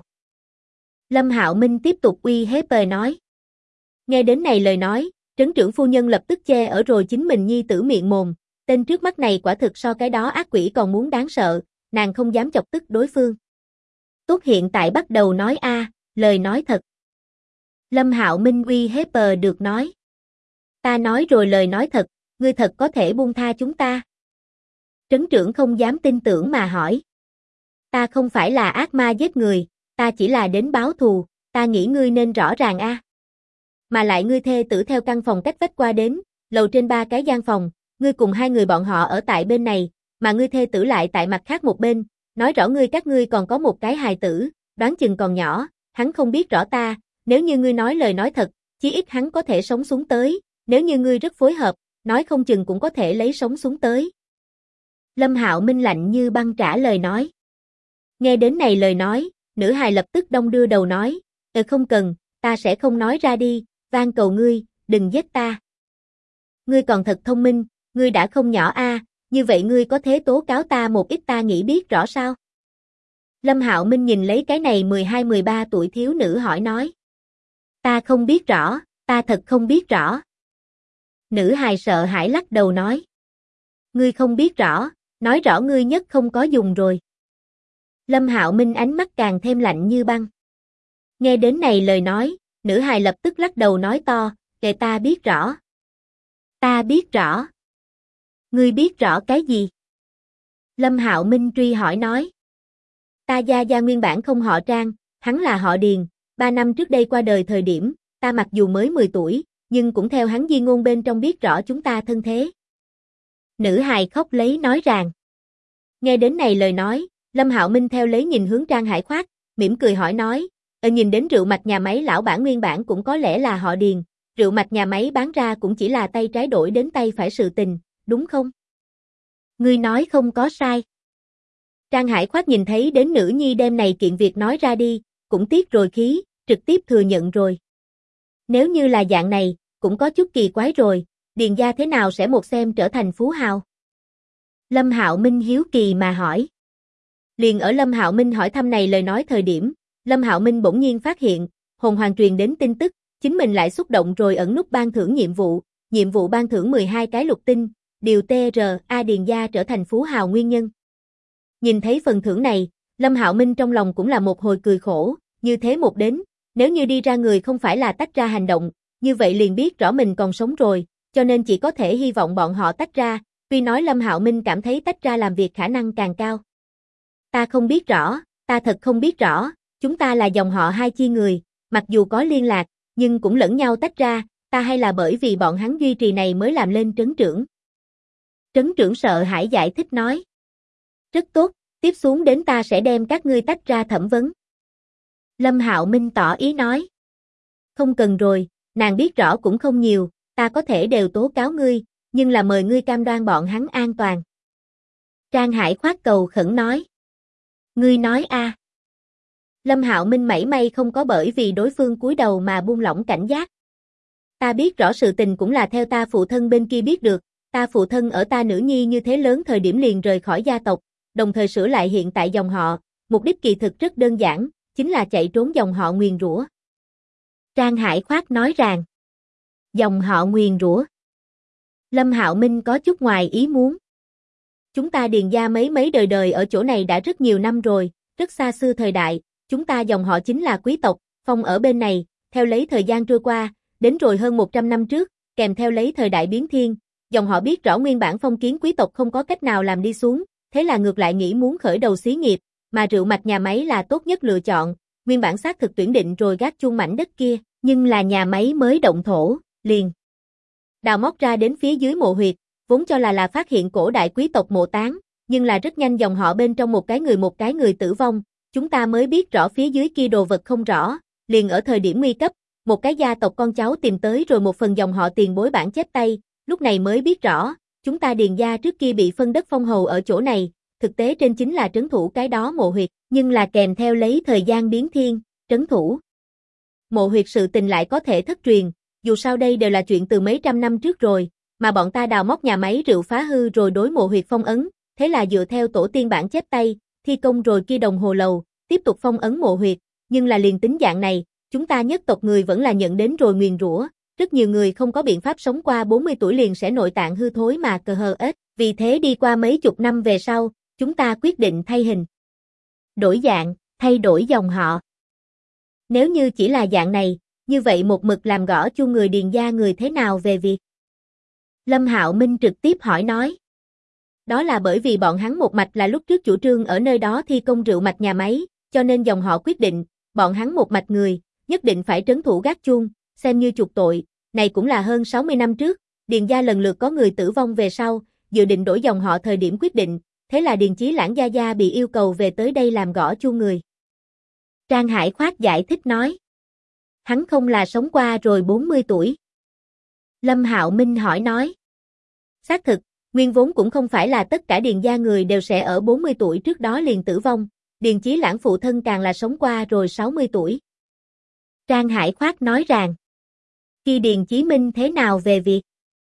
A: Lâm Hạo Minh tiếp tục uy hiếp nói. Nghe đến này lời nói, trấn trưởng phu nhân lập tức che ở rồi chính mình nhi tử miệng mồm, tên trước mắt này quả thực so cái đó ác quỷ còn muốn đáng sợ, nàng không dám chọc tức đối phương. Tốt hiện tại bắt đầu nói lời nói thật. Lâm Hạo Minh uy hiếp được nói. Ta nói rồi lời nói thật, ngươi thật có thể buông tha chúng ta. Trấn trưởng không dám tin tưởng mà hỏi. Ta không phải là ác ma giết người, ta chỉ là đến báo thù, ta nghĩ ngươi nên rõ ràng Mà lại ngươi thê tử theo căn phòng cách vách qua đến, lầu trên 3 cái gian phòng, ngươi cùng hai người bọn họ ở tại bên này, mà ngươi thê tử lại tại mặt khác một bên, nói rõ các ngươi còn có một cái hài tử, đoán chừng còn nhỏ, hắn không biết rõ ta, nếu như ngươi nói lời nói thật, chí ít hắn có thể sống xuống tới, nếu như ngươi rất phối hợp, nói không chừng cũng có thể lấy sống xuống tới. Lâm Hạo Minh lạnh như băng trả lời nói. Nghe đến này lời nói, nữ hài lập tức đong đưa đầu nói, không cần, ta sẽ không nói ra đi, van cầu ngươi, đừng giết ta. Ngươi còn thật thông minh, ngươi đã không nhỏ như vậy ngươi có thế tố cáo ta một ít ta nghĩ biết rõ sao? Lâm Hạo Minh nhìn lấy cái này 12-13 tuổi thiếu nữ hỏi nói. Ta không biết rõ, ta thật không biết rõ. Nữ hài sợ hãi lắc đầu nói. Ngươi không biết rõ, nói rõ ngươi nhất không có dùng rồi. Lâm Hạo Minh ánh mắt càng thêm lạnh như băng. Nghe đến này lời nói, nữ hài lập tức lắc đầu nói to, ta biết rõ. Ta biết rõ. Ngươi biết rõ cái gì? Lâm Hạo Minh truy hỏi nói. Ta gia nguyên bản không họ Trang, hắn là họ Điền, 3 năm trước đây qua đời thời điểm, ta mặc dù mới 10 tuổi, nhưng cũng theo hắn di ngôn bên trong biết rõ chúng ta thân thế. Nữ hài khóc lấy nói rằng. Nghe đến này lời nói, Lâm Hạo Minh theo lấy nhìn hướng Trang Hải Khoát, mỉm cười hỏi nói, nhìn đến rượu mạch nhà máy lão bản nguyên bản cũng có lẽ là họ Điền, rượu mạch nhà máy bán ra cũng chỉ là tay trái đổi đến tay phải sự tình, đúng không? Ngươi nói không có sai. Trang Hải Khoát nhìn thấy đến nữ nhi đem này kiện việc nói ra đi, cũng tiếc rồi khí, trực tiếp thừa nhận rồi. Nếu như là dạng này, cũng có chút kỳ quái rồi, Điền gia thế nào sẽ một xem trở thành phú hào? Lâm Hạo Minh hiếu kỳ mà hỏi. Liền ở Lâm Hạo Minh hỏi thăm này lời nói thời điểm, Lâm Hạo Minh bỗng nhiên phát hiện, hồn hoàng truyền đến tin tức, chính mình lại xúc động rồi ẩn nút ban thưởng nhiệm vụ ban thưởng 12 cái lục tinh, điều TRA Điền gia trở thành phú hào nguyên nhân. Nhìn thấy phần thưởng này, Lâm Hạo Minh trong lòng cũng là một hồi cười khổ, như thế một đến, nếu như đi ra người không phải là tách ra hành động, như vậy liền biết rõ mình còn sống rồi, cho nên chỉ có thể hy vọng bọn họ tách ra, tuy nói Lâm Hạo Minh cảm thấy tách ra làm việc khả năng càng cao. Ta không biết rõ, ta thật không biết rõ, chúng ta là dòng họ hai chi người, mặc dù có liên lạc, nhưng cũng lẫn nhau tách ra, ta hay là bởi vì bọn hắn duy trì này mới làm lên trấn trưởng. Trấn trưởng sợ hãi giải thích nói. Rất tốt, tiếp xuống đến ta sẽ đem các ngươi tách ra thẩm vấn. Lâm Hạo Minh tỏ ý nói. Không cần rồi, nàng biết rõ cũng không nhiều, ta có thể đều tố cáo ngươi, nhưng là mời ngươi cam đoan bọn hắn an toàn. Trang Hải Khoát cầu khẩn nói. Ngươi nói a? Lâm Hạo Minh mảy may không có bởi vì đối phương cúi đầu mà buông lỏng cảnh giác. Ta biết rõ sự tình cũng là theo ta phụ thân bên kia biết được, ta phụ thân ở ta nữ nhi như thế lớn thời điểm liền rời khỏi gia tộc, đồng thời sửa lại hiện tại dòng họ, mục đích kỳ thực rất đơn giản, chính là chạy trốn dòng họ nguyền rủa. Trang Hải Khoát nói rằng, dòng họ nguyền rủa. Lâm Hạo Minh có chút ngoài ý muốn. Chúng ta Điền gia mấy đời đời ở chỗ này đã rất nhiều năm rồi, rất xa xưa thời đại, chúng ta dòng họ chính là quý tộc, phong ở bên này, theo lấy thời gian trôi qua, đến rồi hơn 100 năm trước, kèm theo lấy thời đại biến thiên, dòng họ biết rõ nguyên bản phong kiến quý tộc không có cách nào làm đi xuống, thế là ngược lại nghĩ muốn khởi đầu xí nghiệp, mà rượu mạch nhà máy là tốt nhất lựa chọn, nguyên bản xác thực tuyển định rồi gác chuông mảnh đất kia, nhưng là nhà máy mới động thổ, liền đào móc ra đến phía dưới mộ huyệt, vốn cho là phát hiện cổ đại quý tộc mộ táng, nhưng là rất nhanh dòng họ bên trong một cái người tử vong, chúng ta mới biết rõ phía dưới kia đồ vật không rõ, liền ở thời điểm nguy cấp, một cái gia tộc con cháu tìm tới rồi một phần dòng họ tiền bối bản chép tay, lúc này mới biết rõ, chúng ta Điền gia trước kia bị phân đất phong hầu ở chỗ này, thực tế trên chính là trấn thủ cái đó mộ huyệt, nhưng là kèm theo lấy thời gian biến thiên, trấn thủ mộ huyệt sự tình lại có thể thất truyền, dù sao đây đều là chuyện từ mấy trăm năm trước rồi, mà bọn ta đào móc nhà máy rượu phá hư rồi đối mộ huyệt phong ấn, thế là dựa theo tổ tiên bản chép tay, thi công rồi kia đồng hồ lầu, tiếp tục phong ấn mộ huyệt, nhưng là liền tính dạng này, chúng ta nhất tộc người vẫn là nhận đến rồi nguyền rủa, rất nhiều người không có biện pháp sống qua 40 tuổi liền sẽ nội tạng hư thối mà cờ hờ ếch, vì thế đi qua mấy chục năm về sau, chúng ta quyết định thay hình, đổi dạng, thay đổi dòng họ. Nếu như chỉ là dạng này, như vậy một mực làm gõ chuông người Điền gia người thế nào về việc? Lâm Hạo Minh trực tiếp hỏi nói. Đó là bởi vì bọn hắn một mạch là lúc trước chủ trương ở nơi đó thi công rượu mạch nhà máy, cho nên dòng họ quyết định, bọn hắn một mạch người, nhất định phải trấn thủ gác chuông, xem như chuộc tội, này cũng là hơn 60 năm trước, Điền gia lần lượt có người tử vong về sau, dự định đổi dòng họ thời điểm quyết định, thế là Điền Chí Lãng gia gia bị yêu cầu về tới đây làm gõ chuông người. Trang Hải Khoát giải thích nói. Hắn không là sống qua rồi 40 tuổi. Lâm Hạo Minh hỏi nói. Xác thực, nguyên vốn cũng không phải là tất cả Điền gia người đều sẽ ở 40 tuổi trước đó liền tử vong, Điền Chí Lãng phụ thân càng là sống qua rồi 60 tuổi. Trang Hải Khoát nói rằng. Khi Điền Chí Minh thế nào về việc?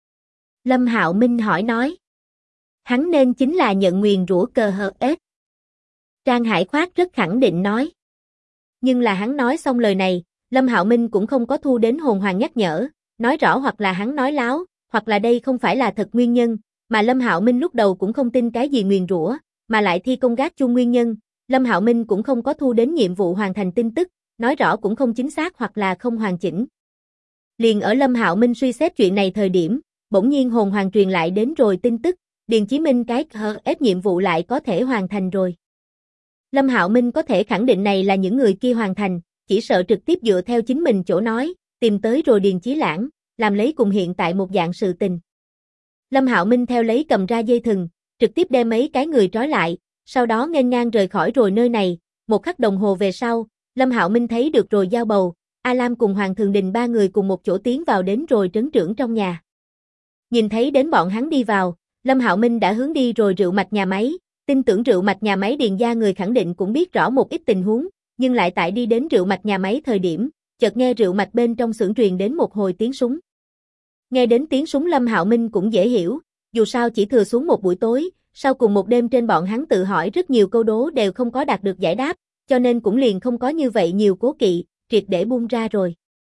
A: Lâm Hạo Minh hỏi nói. Hắn nên chính là nhận nguyền rủa cờ hờ ếch. Trang Hải Khoát rất khẳng định nói. Nhưng là hắn nói xong lời này, Lâm Hạo Minh cũng không có thu đến hồn hoàng nhắc nhở, nói rõ hoặc là hắn nói láo, hoặc là đây không phải là thật nguyên nhân, mà Lâm Hạo Minh lúc đầu cũng không tin cái gì nguyền rủa, mà lại thi công gác chuông nguyên nhân, Lâm Hạo Minh cũng không có thu đến nhiệm vụ hoàn thành tin tức, nói rõ cũng không chính xác hoặc là không hoàn chỉnh. Liền ở Lâm Hạo Minh suy xét chuyện này thời điểm, bỗng nhiên hồn hoàng truyền lại đến rồi tin tức, Điền Chí Minh cái ép nhiệm vụ lại có thể hoàn thành rồi. Lâm Hạo Minh có thể khẳng định này là những người kia hoàn thành, chỉ sợ trực tiếp dựa theo chính mình chỗ nói, tìm tới rồi Điền Chí Lãng, làm lấy cùng hiện tại một dạng sự tình. Lâm Hạo Minh theo lấy cầm ra dây thừng, trực tiếp đem mấy cái người trói lại, sau đó nghênh ngang rời khỏi rồi nơi này. Một khắc đồng hồ về sau, Lâm Hạo Minh thấy được rồi Giao Bầu, A Lam cùng Hoàng Thường Đình ba người cùng một chỗ tiến vào đến rồi trấn trưởng trong nhà. Nhìn thấy đến bọn hắn đi vào, Lâm Hạo Minh đã hướng đi rồi rượu mạch nhà máy, tin tưởng rượu mạch nhà máy Điền gia người khẳng định cũng biết rõ một ít tình huống, nhưng lại tại đi đến rượu mạch nhà máy thời điểm, chợt nghe rượu mạch bên trong xưởng truyền đến một hồi tiếng súng. Nghe đến tiếng súng Lâm Hạo Minh cũng dễ hiểu, dù sao chỉ thừa xuống một buổi tối, sau cùng một đêm trên bọn hắn tự hỏi rất nhiều câu đố đều không có đạt được giải đáp, cho nên cũng liền không có như vậy nhiều cố kỵ, triệt để buông ra rồi.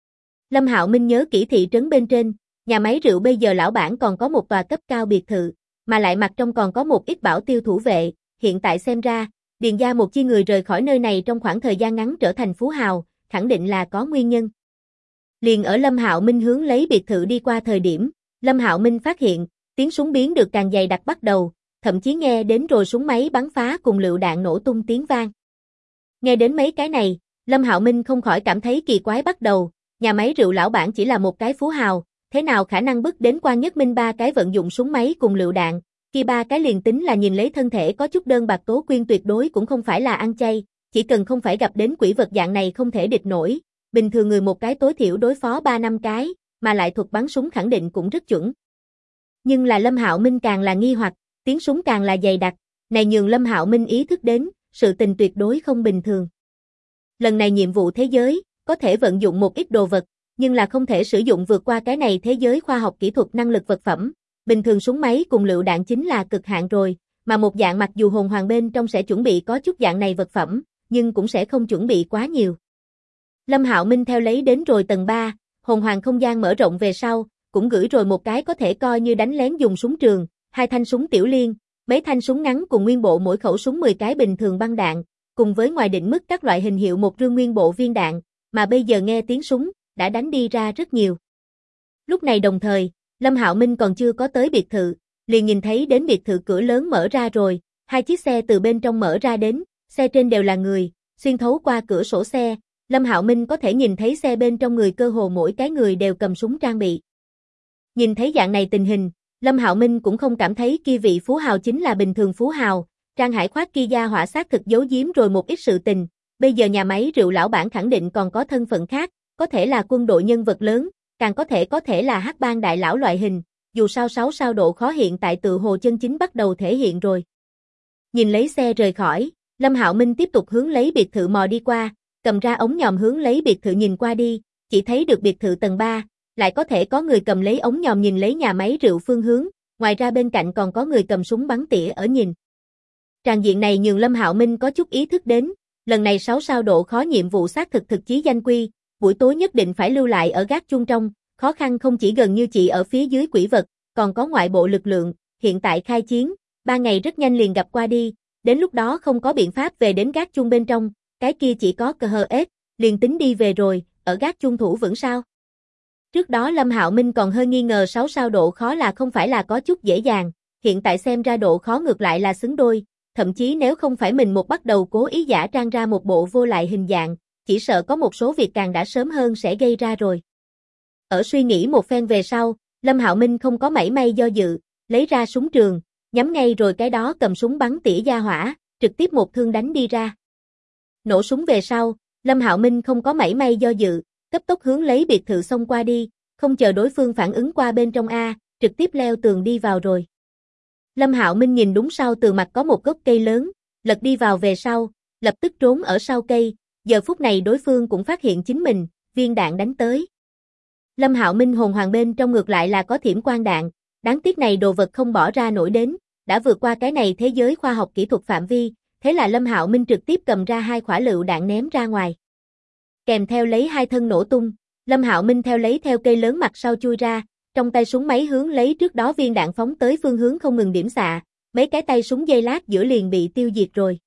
A: Lâm Hạo Minh nhớ kỹ thị trấn bên trên, nhà máy rượu bây giờ lão bản còn có một tòa cấp cao biệt thự, mà lại mặt trong còn có một ít bảo tiêu thủ vệ, hiện tại xem ra, Điền gia một chi người rời khỏi nơi này trong khoảng thời gian ngắn trở thành phú hào, khẳng định là có nguyên nhân. Liền ở Lâm Hạo Minh hướng lấy biệt thự đi qua thời điểm, Lâm Hạo Minh phát hiện, tiếng súng biến được càng dày đặc bắt đầu, thậm chí nghe đến rồi súng máy bắn phá cùng lựu đạn nổ tung tiếng vang. Nghe đến mấy cái này, Lâm Hạo Minh không khỏi cảm thấy kỳ quái bắt đầu, nhà máy rượu lão bản chỉ là một cái phú hào, thế nào khả năng bức đến Quan Nhất Minh ba cái vận dụng súng máy cùng lựu đạn, khi ba cái liền tính là nhìn lấy thân thể có chút đơn bạc Tố Quyên tuyệt đối cũng không phải là ăn chay, chỉ cần không phải gặp đến quỷ vật dạng này không thể địch nổi, bình thường người một cái tối thiểu đối phó 3-5 cái, mà lại thuật bắn súng khẳng định cũng rất chuẩn. Nhưng là Lâm Hạo Minh càng là nghi hoặc, tiếng súng càng là dày đặc, này nhường Lâm Hạo Minh ý thức đến, sự tình tuyệt đối không bình thường. Lần này nhiệm vụ thế giới, có thể vận dụng một ít đồ vật, nhưng là không thể sử dụng vượt qua cái này thế giới khoa học kỹ thuật năng lực vật phẩm. Bình thường súng máy cùng lựu đạn chính là cực hạn rồi, mà một dạng mặc dù hồn hoàng bên trong sẽ chuẩn bị có chút dạng này vật phẩm, nhưng cũng sẽ không chuẩn bị quá nhiều. Lâm Hạo Minh theo lấy đến rồi tầng 3, hồn hoàng không gian mở rộng về sau, cũng gửi rồi một cái có thể coi như đánh lén dùng súng trường, 2 thanh súng tiểu liên, mấy thanh súng ngắn cùng nguyên bộ mỗi khẩu súng 10 cái bình thường băng đạn, cùng với ngoài định mức các loại hình hiệu một rương nguyên bộ viên đạn, mà bây giờ nghe tiếng súng, đã đánh đi ra rất nhiều. Lúc này đồng thời, Lâm Hạo Minh còn chưa có tới biệt thự, liền nhìn thấy đến biệt thự cửa lớn mở ra rồi, 2 chiếc xe từ bên trong mở ra đến, xe trên đều là người, xuyên thấu qua cửa sổ xe, Lâm Hạo Minh có thể nhìn thấy xe bên trong người cơ hồ mỗi cái người đều cầm súng trang bị. Nhìn thấy dạng này tình hình, Lâm Hạo Minh cũng không cảm thấy kia vị phú hào chính là bình thường phú hào, Trang Hải khoát kia gia hỏa xác thực giấu giếm rồi một ít sự tình, bây giờ nhà máy rượu lão bản khẳng định còn có thân phận khác, có thể là quân đội nhân vật lớn, càng có thể là hắc bang đại lão loại hình, dù sao 6 sao độ khó hiện tại tự hồ chân chính bắt đầu thể hiện rồi. Nhìn lấy xe rời khỏi, Lâm Hạo Minh tiếp tục hướng lấy biệt thự mò đi qua, cầm ra ống nhòm hướng lấy biệt thự nhìn qua đi, chỉ thấy được biệt thự tầng 3, lại có thể có người cầm lấy ống nhòm nhìn lấy nhà máy rượu phương hướng, ngoài ra bên cạnh còn có người cầm súng bắn tỉa ở nhìn. Tràng diện này nhường Lâm Hạo Minh có chút ý thức đến, lần này 6 sao độ khó nhiệm vụ xác thực thực chí danh quy, buổi tối nhất định phải lưu lại ở gác chung trong, khó khăn không chỉ gần như chỉ ở phía dưới quỷ vật, còn có ngoại bộ lực lượng, hiện tại khai chiến, 3 ngày rất nhanh liền gặp qua đi, đến lúc đó không có biện pháp về đến gác chung bên trong, cái kia chỉ có cờ hờ ết, liền tính đi về rồi, ở gác chung thủ vững sao. Trước đó Lâm Hạo Minh còn hơi nghi ngờ 6 sao độ khó là không phải là có chút dễ dàng, hiện tại xem ra độ khó ngược lại là xứng đôi, thậm chí nếu không phải mình một bắt đầu cố ý giả trang ra một bộ vô lại hình dạng, chỉ sợ có một số việc càng đã sớm hơn sẽ gây ra rồi. Ở suy nghĩ một phen về sau, Lâm Hạo Minh không có mảy may do dự, lấy ra súng trường, nhắm ngay rồi cái đó cầm súng bắn tỉa gia hỏa, trực tiếp một thương đánh đi ra. Nổ súng về sau, Lâm Hạo Minh không có mảy may do dự, cấp tốc hướng lấy biệt thự xông qua đi, không chờ đối phương phản ứng qua bên trong A, trực tiếp leo tường đi vào rồi. Lâm Hạo Minh nhìn đúng sau tường mặt có một gốc cây lớn, lật đi vào về sau, lập tức trốn ở sau cây, giờ phút này đối phương cũng phát hiện chính mình, viên đạn đánh tới. Lâm Hạo Minh hồn hoàng bên trong ngược lại là có thiểm quang đạn, đáng tiếc này đồ vật không bỏ ra nổi đến, đã vượt qua cái này thế giới khoa học kỹ thuật phạm vi, thế là Lâm Hạo Minh trực tiếp cầm ra 2 quả lựu đạn ném ra ngoài. Kèm theo lấy 2 thân nổ tung, Lâm Hạo Minh theo lấy theo cây lớn mặt sau chui ra, trong tay súng máy hướng lấy trước đó viên đạn phóng tới phương hướng không ngừng điểm xạ, mấy cái tay súng dây lát giữa liền bị tiêu diệt rồi.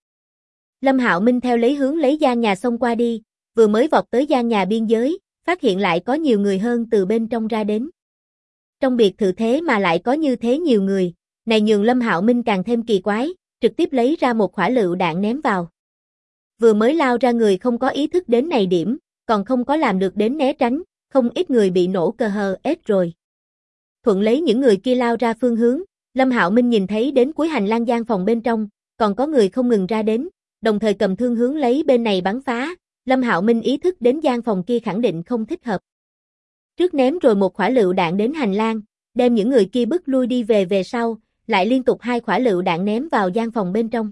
A: Lâm Hạo Minh theo lấy hướng lấy gian nhà xông qua đi, vừa mới vọt tới gian nhà biên giới, phát hiện lại có nhiều người hơn từ bên trong ra đến. Trong biệt thự thế mà lại có như thế nhiều người, này nhường Lâm Hạo Minh càng thêm kỳ quái, trực tiếp lấy ra một quả lựu đạn ném vào. Vừa mới lao ra người không có ý thức đến này điểm, còn không có làm được đến né tránh, không ít người bị nổ cờ hờ ết rồi. Thuận lấy những người kia lao ra phương hướng, Lâm Hạo Minh nhìn thấy đến cuối hành lang gian phòng bên trong, còn có người không ngừng ra đến, đồng thời cầm thương hướng lấy bên này bắn phá. Lâm Hạo Minh ý thức đến gian phòng kia khẳng định không thích hợp. Trước ném rồi một quả lựu đạn đến hành lang, đem những người kia bức lui đi về sau, lại liên tục 2 quả lựu đạn ném vào gian phòng bên trong.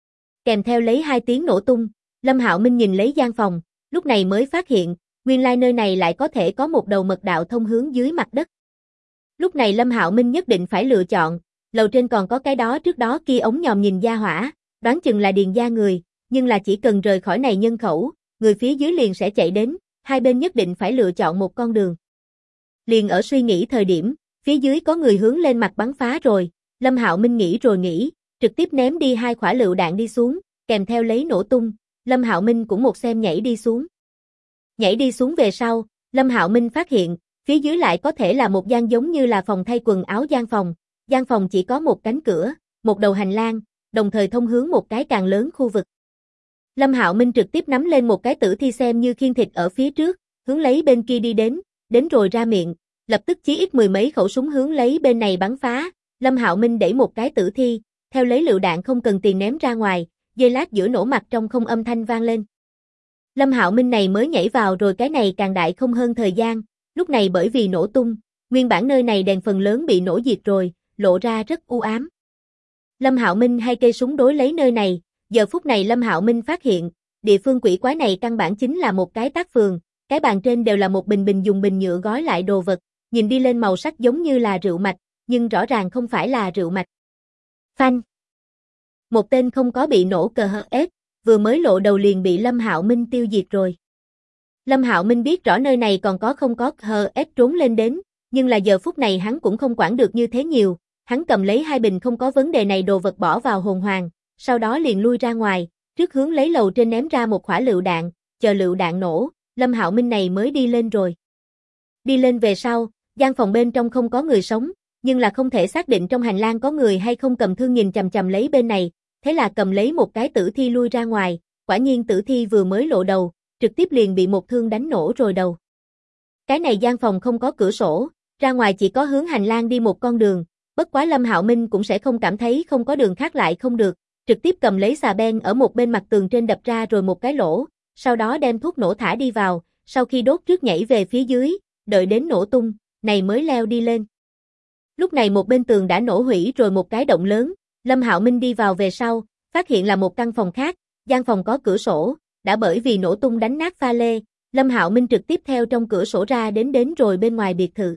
A: Kèm theo lấy 2 tiếng nổ tung, Lâm Hạo Minh nhìn lấy gian phòng, lúc này mới phát hiện, nguyên lai nơi này lại có thể có một đầu mật đạo thông hướng dưới mặt đất. Lúc này Lâm Hạo Minh nhất định phải lựa chọn, lầu trên còn có cái đó trước đó kia ống nhòm nhìn gia hỏa, đoán chừng là điền gia người, nhưng là chỉ cần rời khỏi này nhân khẩu, người phía dưới liền sẽ chạy đến, hai bên nhất định phải lựa chọn một con đường. Liền ở suy nghĩ thời điểm, phía dưới có người hướng lên mặt bắn phá rồi, Lâm Hạo Minh nghĩ rồi nghĩ, trực tiếp ném đi 2 quả lựu đạn đi xuống, kèm theo lấy nổ tung, Lâm Hạo Minh cũng một xem nhảy đi xuống. Nhảy đi xuống về sau, Lâm Hạo Minh phát hiện, phía dưới lại có thể là một gian giống như là phòng thay quần áo gian phòng chỉ có một cánh cửa, một đầu hành lang, đồng thời thông hướng một cái càng lớn khu vực. Lâm Hạo Minh trực tiếp nắm lên một cái tử thi xem như khiên thịt ở phía trước, hướng lấy bên kia đi đến rồi ra miệng, lập tức chí ít 10 mấy khẩu súng hướng lấy bên này bắn phá, Lâm Hạo Minh đẩy một cái tử thi, theo lấy lựu đạn không cần tiền ném ra ngoài, giây lát giữa nổ mặt trong không âm thanh vang lên. Lâm Hạo Minh này mới nhảy vào rồi cái này càng đại không hơn thời gian, lúc này bởi vì nổ tung, nguyên bản nơi này đèn phần lớn bị nổ diệt rồi, lộ ra rất u ám. Lâm Hạo Minh 2 cây súng đối lấy nơi này, giờ phút này Lâm Hạo Minh phát hiện, địa phương quỷ quái này căn bản chính là một cái tác phường, cái bàn trên đều là một bình dùng bình nhựa gói lại đồ vật, nhìn đi lên màu sắc giống như là rượu mạch, nhưng rõ ràng không phải là rượu mạch. Phanh. Một tên không có bị nổ cờ hờ ép, vừa mới lộ đầu liền bị Lâm Hạo Minh tiêu diệt rồi. Lâm Hạo Minh biết rõ nơi này còn có không có hờ ép trốn lên đến, nhưng là giờ phút này hắn cũng không quản được như thế nhiều, hắn cầm lấy 2 bình không có vấn đề này đồ vật bỏ vào hồn hoàng, sau đó liền lui ra ngoài, trước hướng lấy lầu trên ném ra một quả lựu đạn, chờ lựu đạn nổ, Lâm Hạo Minh này mới đi lên rồi. Đi lên về sau, gian phòng bên trong không có người sống, nhưng là không thể xác định trong hành lang có người hay không, cầm thương nhìn chằm chằm lấy bên này, thế là cầm lấy một cái tử thi lui ra ngoài, quả nhiên tử thi vừa mới lộ đầu, trực tiếp liền bị một thương đánh nổ rồi đầu. Cái này gian phòng không có cửa sổ, ra ngoài chỉ có hướng hành lang đi một con đường, bất quá Lâm Hạo Minh cũng sẽ không cảm thấy không có đường khác lại không được, trực tiếp cầm lấy xà beng ở một bên mặt tường trên đập ra rồi một cái lỗ, sau đó đem thuốc nổ thả đi vào, sau khi đốt trước nhảy về phía dưới, đợi đến nổ tung, này mới leo đi lên. Lúc này một bên tường đã nổ hủy rồi một cái động lớn, Lâm Hạo Minh đi vào về sau, phát hiện là một căn phòng khác, gian phòng có cửa sổ, đã bởi vì nổ tung đánh nát pha lê, Lâm Hạo Minh trực tiếp theo trong cửa sổ ra đến rồi bên ngoài biệt thự.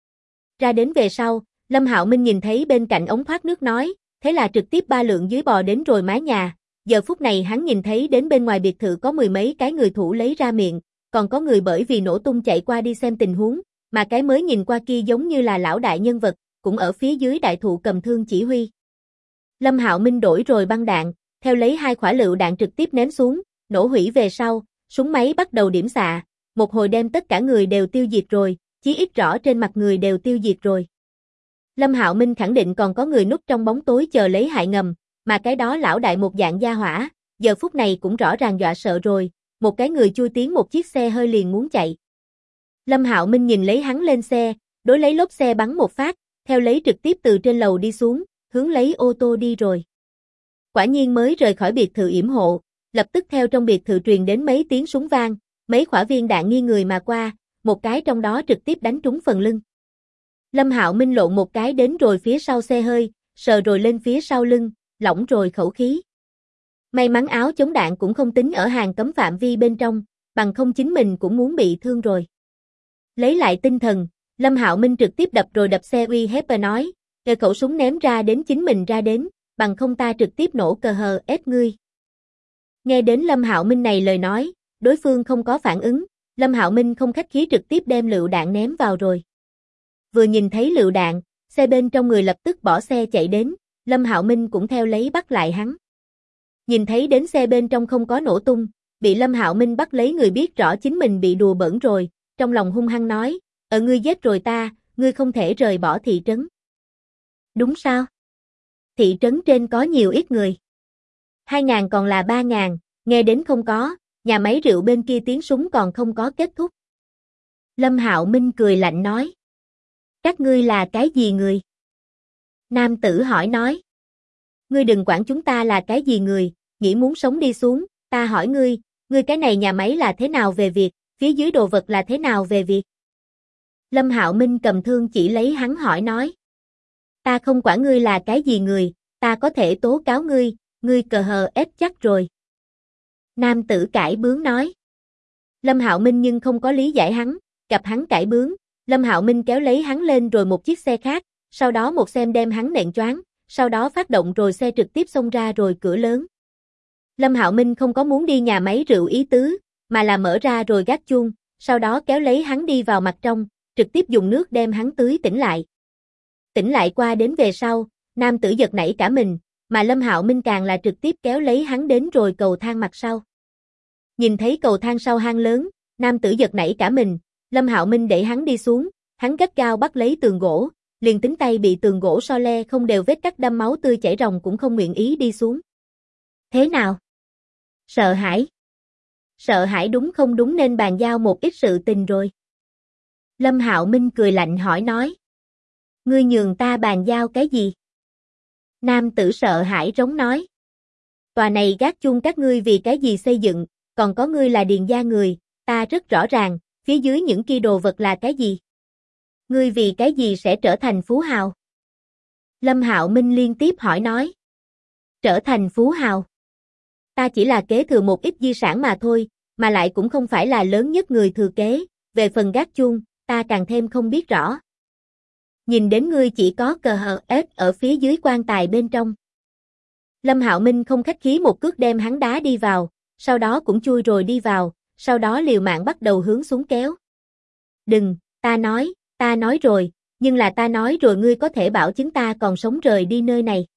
A: Ra đến về sau, Lâm Hạo Minh nhìn thấy bên cạnh ống thoát nước nói, thế là trực tiếp 3 lượn dưới bò đến rồi mái nhà, giờ phút này hắn nhìn thấy đến bên ngoài biệt thự có 10 mấy cái người thủ lấy ra miệng, còn có người bởi vì nổ tung chạy qua đi xem tình huống, mà cái mới nhìn qua kia giống như là lão đại nhân vật, cũng ở phía dưới đại thụ cầm thương chỉ huy. Lâm Hạo Minh đổi rồi băng đạn, theo lấy 2 quả lựu đạn trực tiếp ném xuống, nổ hủy về sau, súng máy bắt đầu điểm xạ, một hồi đem tất cả người đều tiêu diệt rồi, chí ít rõ trên mặt người đều tiêu diệt rồi. Lâm Hạo Minh khẳng định còn có người núp trong bóng tối chờ lấy hại ngầm, mà cái đó lão đại một dạng gia hỏa, giờ phút này cũng rõ ràng dọa sợ rồi, một cái người chui tiến một chiếc xe hơi liền muốn chạy. Lâm Hạo Minh nhìn lấy hắn lên xe, đối lấy lốp xe bắn một phát, theo lấy trực tiếp từ trên lầu đi xuống, hướng lấy ô tô đi rồi. Quả nhiên mới rời khỏi biệt thự yểm hộ, lập tức theo trong biệt thự truyền đến mấy tiếng súng vang, mấy quả viên đạn nghiêng người mà qua, một cái trong đó trực tiếp đánh trúng phần lưng. Lâm Hạo Minh lộn một cái đến rồi phía sau xe hơi, sờ rồi lên phía sau lưng, lỏng rồi khẩu khí. May mắn áo chống đạn cũng không tính ở hàng cấm phạm vi bên trong, bằng không chính mình cũng muốn bị thương rồi. Lấy lại tinh thần, Lâm Hạo Minh trực tiếp đập xe uy hiếp và nói, "Kề khẩu súng ném ra đến chính mình ra đến, bằng không ta trực tiếp nổ cờ hờ ép ngươi." Nghe đến Lâm Hạo Minh này lời nói, đối phương không có phản ứng, Lâm Hạo Minh không khách khí trực tiếp đem lựu đạn ném vào rồi. Vừa nhìn thấy lựu đạn, xe bên trong người lập tức bỏ xe chạy đến, Lâm Hạo Minh cũng theo lấy bắt lại hắn. Nhìn thấy đến xe bên trong không có nổ tung, bị Lâm Hạo Minh bắt lấy người biết rõ chính mình bị đùa bỡn rồi, trong lòng hung hăng nói, ngươi giết rồi ta, ngươi không thể rời bỏ thị trấn. Đúng sao? Thị trấn trên có nhiều ít người. 2.000 còn là 3.000, nghe đến không có, nhà máy rượu bên kia tiếng súng còn không có kết thúc. Lâm Hạo Minh cười lạnh nói. Các ngươi là cái gì người? Nam tử hỏi nói. Ngươi đừng quản chúng ta là cái gì người, nghĩ muốn sống đi xuống, ta hỏi ngươi cái này nhà máy là thế nào về việc, phía dưới đồ vật là thế nào về việc? Lâm Hạo Minh cầm thương chỉ lấy hắn hỏi nói. Ta không quản ngươi là cái gì người, ta có thể tố cáo ngươi cờ hờ ép chắc rồi. Nam tử cãi bướng nói. Lâm Hạo Minh nhưng không có lý giải hắn, gặp hắn cãi bướng, Lâm Hạo Minh kéo lấy hắn lên rồi một chiếc xe khác, sau đó một xem đem hắn nện choáng, sau đó phát động rồi xe trực tiếp xông ra rồi cửa lớn. Lâm Hạo Minh không có muốn đi nhà máy rượu ý tứ, mà là mở ra rồi gác chuông, sau đó kéo lấy hắn đi vào mặt trong, trực tiếp dùng nước đem hắn tưới tỉnh lại. Tỉnh lại qua đến về sau, nam tử giật nảy cả mình, mà Lâm Hạo Minh càng là trực tiếp kéo lấy hắn đến rồi cầu thang mặt sau. Nhìn thấy cầu thang sau hang lớn, nam tử giật nảy cả mình, Lâm Hạo Minh đẩy hắn đi xuống, hắn gắt gao bắt lấy tường gỗ, liền tính tay bị tường gỗ so le không đều vết cắt đâm máu tươi chảy ròng cũng không nguyện ý đi xuống. Thế nào? Sợ hãi? Sợ hãi đúng không đúng nên bàn giao một ít sự tình rồi. Lâm Hạo Minh cười lạnh hỏi nói. Ngươi nhường ta bàn giao cái gì? Nam tử sợ hãi rống nói. Tòa này gác chuông các ngươi vì cái gì xây dựng, còn có ngươi là điền gia người, ta rất rõ ràng, phía dưới những kia đồ vật là cái gì? Ngươi vì cái gì sẽ trở thành phú hào? Lâm Hạo Minh liên tiếp hỏi nói. Trở thành phú hào? Ta chỉ là kế thừa một ít di sản mà thôi, mà lại cũng không phải là lớn nhất người thừa kế, về phần gác chuông, ta càng thêm không biết rõ. Nhìn đến ngươi chỉ có cờ hờ ép ở phía dưới quan tài bên trong. Lâm Hạo Minh không khách khí một cước đem hắn đá đi vào, sau đó cũng chui rồi đi vào, sau đó liều mạng bắt đầu hướng xuống kéo. Đừng, ta nói rồi, nhưng là ta nói rồi ngươi có thể bảo chứng ta còn sống rời đi nơi này.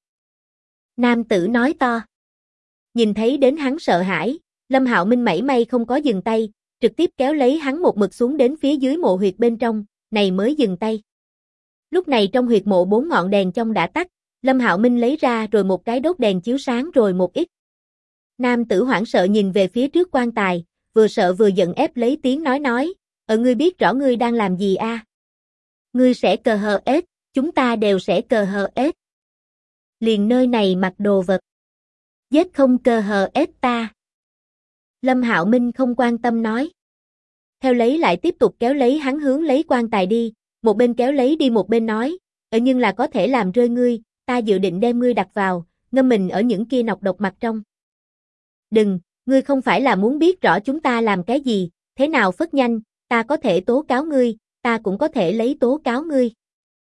A: Nam tử nói to. Nhìn thấy đến hắn sợ hãi, Lâm Hạo Minh mảy may không có dừng tay, trực tiếp kéo lấy hắn một mực xuống đến phía dưới mộ huyệt bên trong, này mới dừng tay. Lúc này trong huyệt mộ 4 ngọn đèn trong đã tắt, Lâm Hạo Minh lấy ra rồi một cái đốt đèn chiếu sáng rồi một ít. Nam tử hoảng sợ nhìn về phía trước quan tài, vừa sợ vừa giận ép lấy tiếng nói, ngươi biết rõ ngươi đang làm gì a? Ngươi sẽ cờ hờ ết, chúng ta đều sẽ cờ hờ ết. Liền nơi này mặc đồ vật. Giết không cờ hờ ết ta. Lâm Hạo Minh không quan tâm nói. Theo lấy lại tiếp tục kéo lấy hắn hướng lấy quan tài đi, một bên kéo lấy đi một bên nói, nhưng là có thể làm rơi ngươi, ta dự định đem ngươi đặt vào, ngâm mình ở những kia nọc độc mặt trong. Đừng, ngươi không phải là muốn biết rõ chúng ta làm cái gì, thế nào phất nhanh, ta có thể tố cáo ngươi, ta cũng có thể lấy tố cáo ngươi.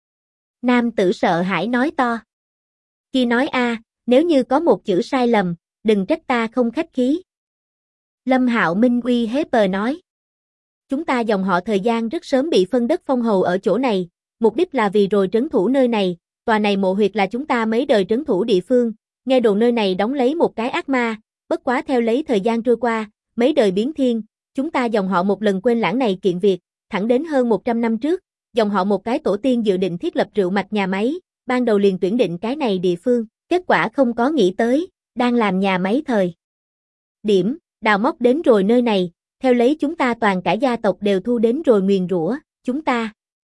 A: Nam tử sợ hãi nói to. Khi nói nếu như có một chữ sai lầm, đừng trách ta không khách khí. Lâm Hạo Minh uy hiếp nói. Chúng ta dòng họ thời gian rất sớm bị phân đất phong hầu ở chỗ này, mục đích là vì rồi trấn thủ nơi này, tòa này mộ huyệt là chúng ta mấy đời trấn thủ địa phương, nghe đồn nơi này đóng lấy một cái ác ma, bất quá theo lấy thời gian trôi qua, mấy đời biến thiên, chúng ta dòng họ một lần quên lãng này kiện việc, thẳng đến hơn 100 năm trước, dòng họ một cái tổ tiên dự định thiết lập rượu mạch nhà máy, ban đầu liền tuyển định cái này địa phương, kết quả không có nghĩ tới, đang làm nhà máy thời điểm, đào móc đến rồi nơi này, theo lấy chúng ta toàn cả gia tộc đều thu đến rồi nguyền rủa, chúng ta.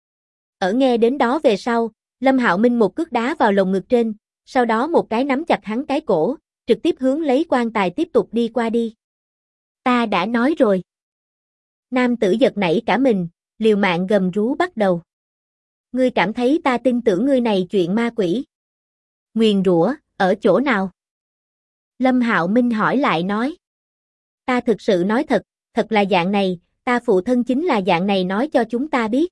A: Ở nghe đến đó về sau, Lâm Hạo Minh một cước đá vào lồng ngực trên, sau đó một cái nắm chặt hắn cái cổ, trực tiếp hướng lấy quan tài tiếp tục đi qua đi. Ta đã nói rồi. Nam tử giật nảy cả mình, liều mạng gầm rú bắt đầu. Ngươi cảm thấy ta tin tưởng ngươi này chuyện ma quỷ? Nguyền rủa, ở chỗ nào? Lâm Hạo Minh hỏi lại nói. Ta thực sự nói thật là dạng này, ta phụ thân chính là dạng này nói cho chúng ta biết.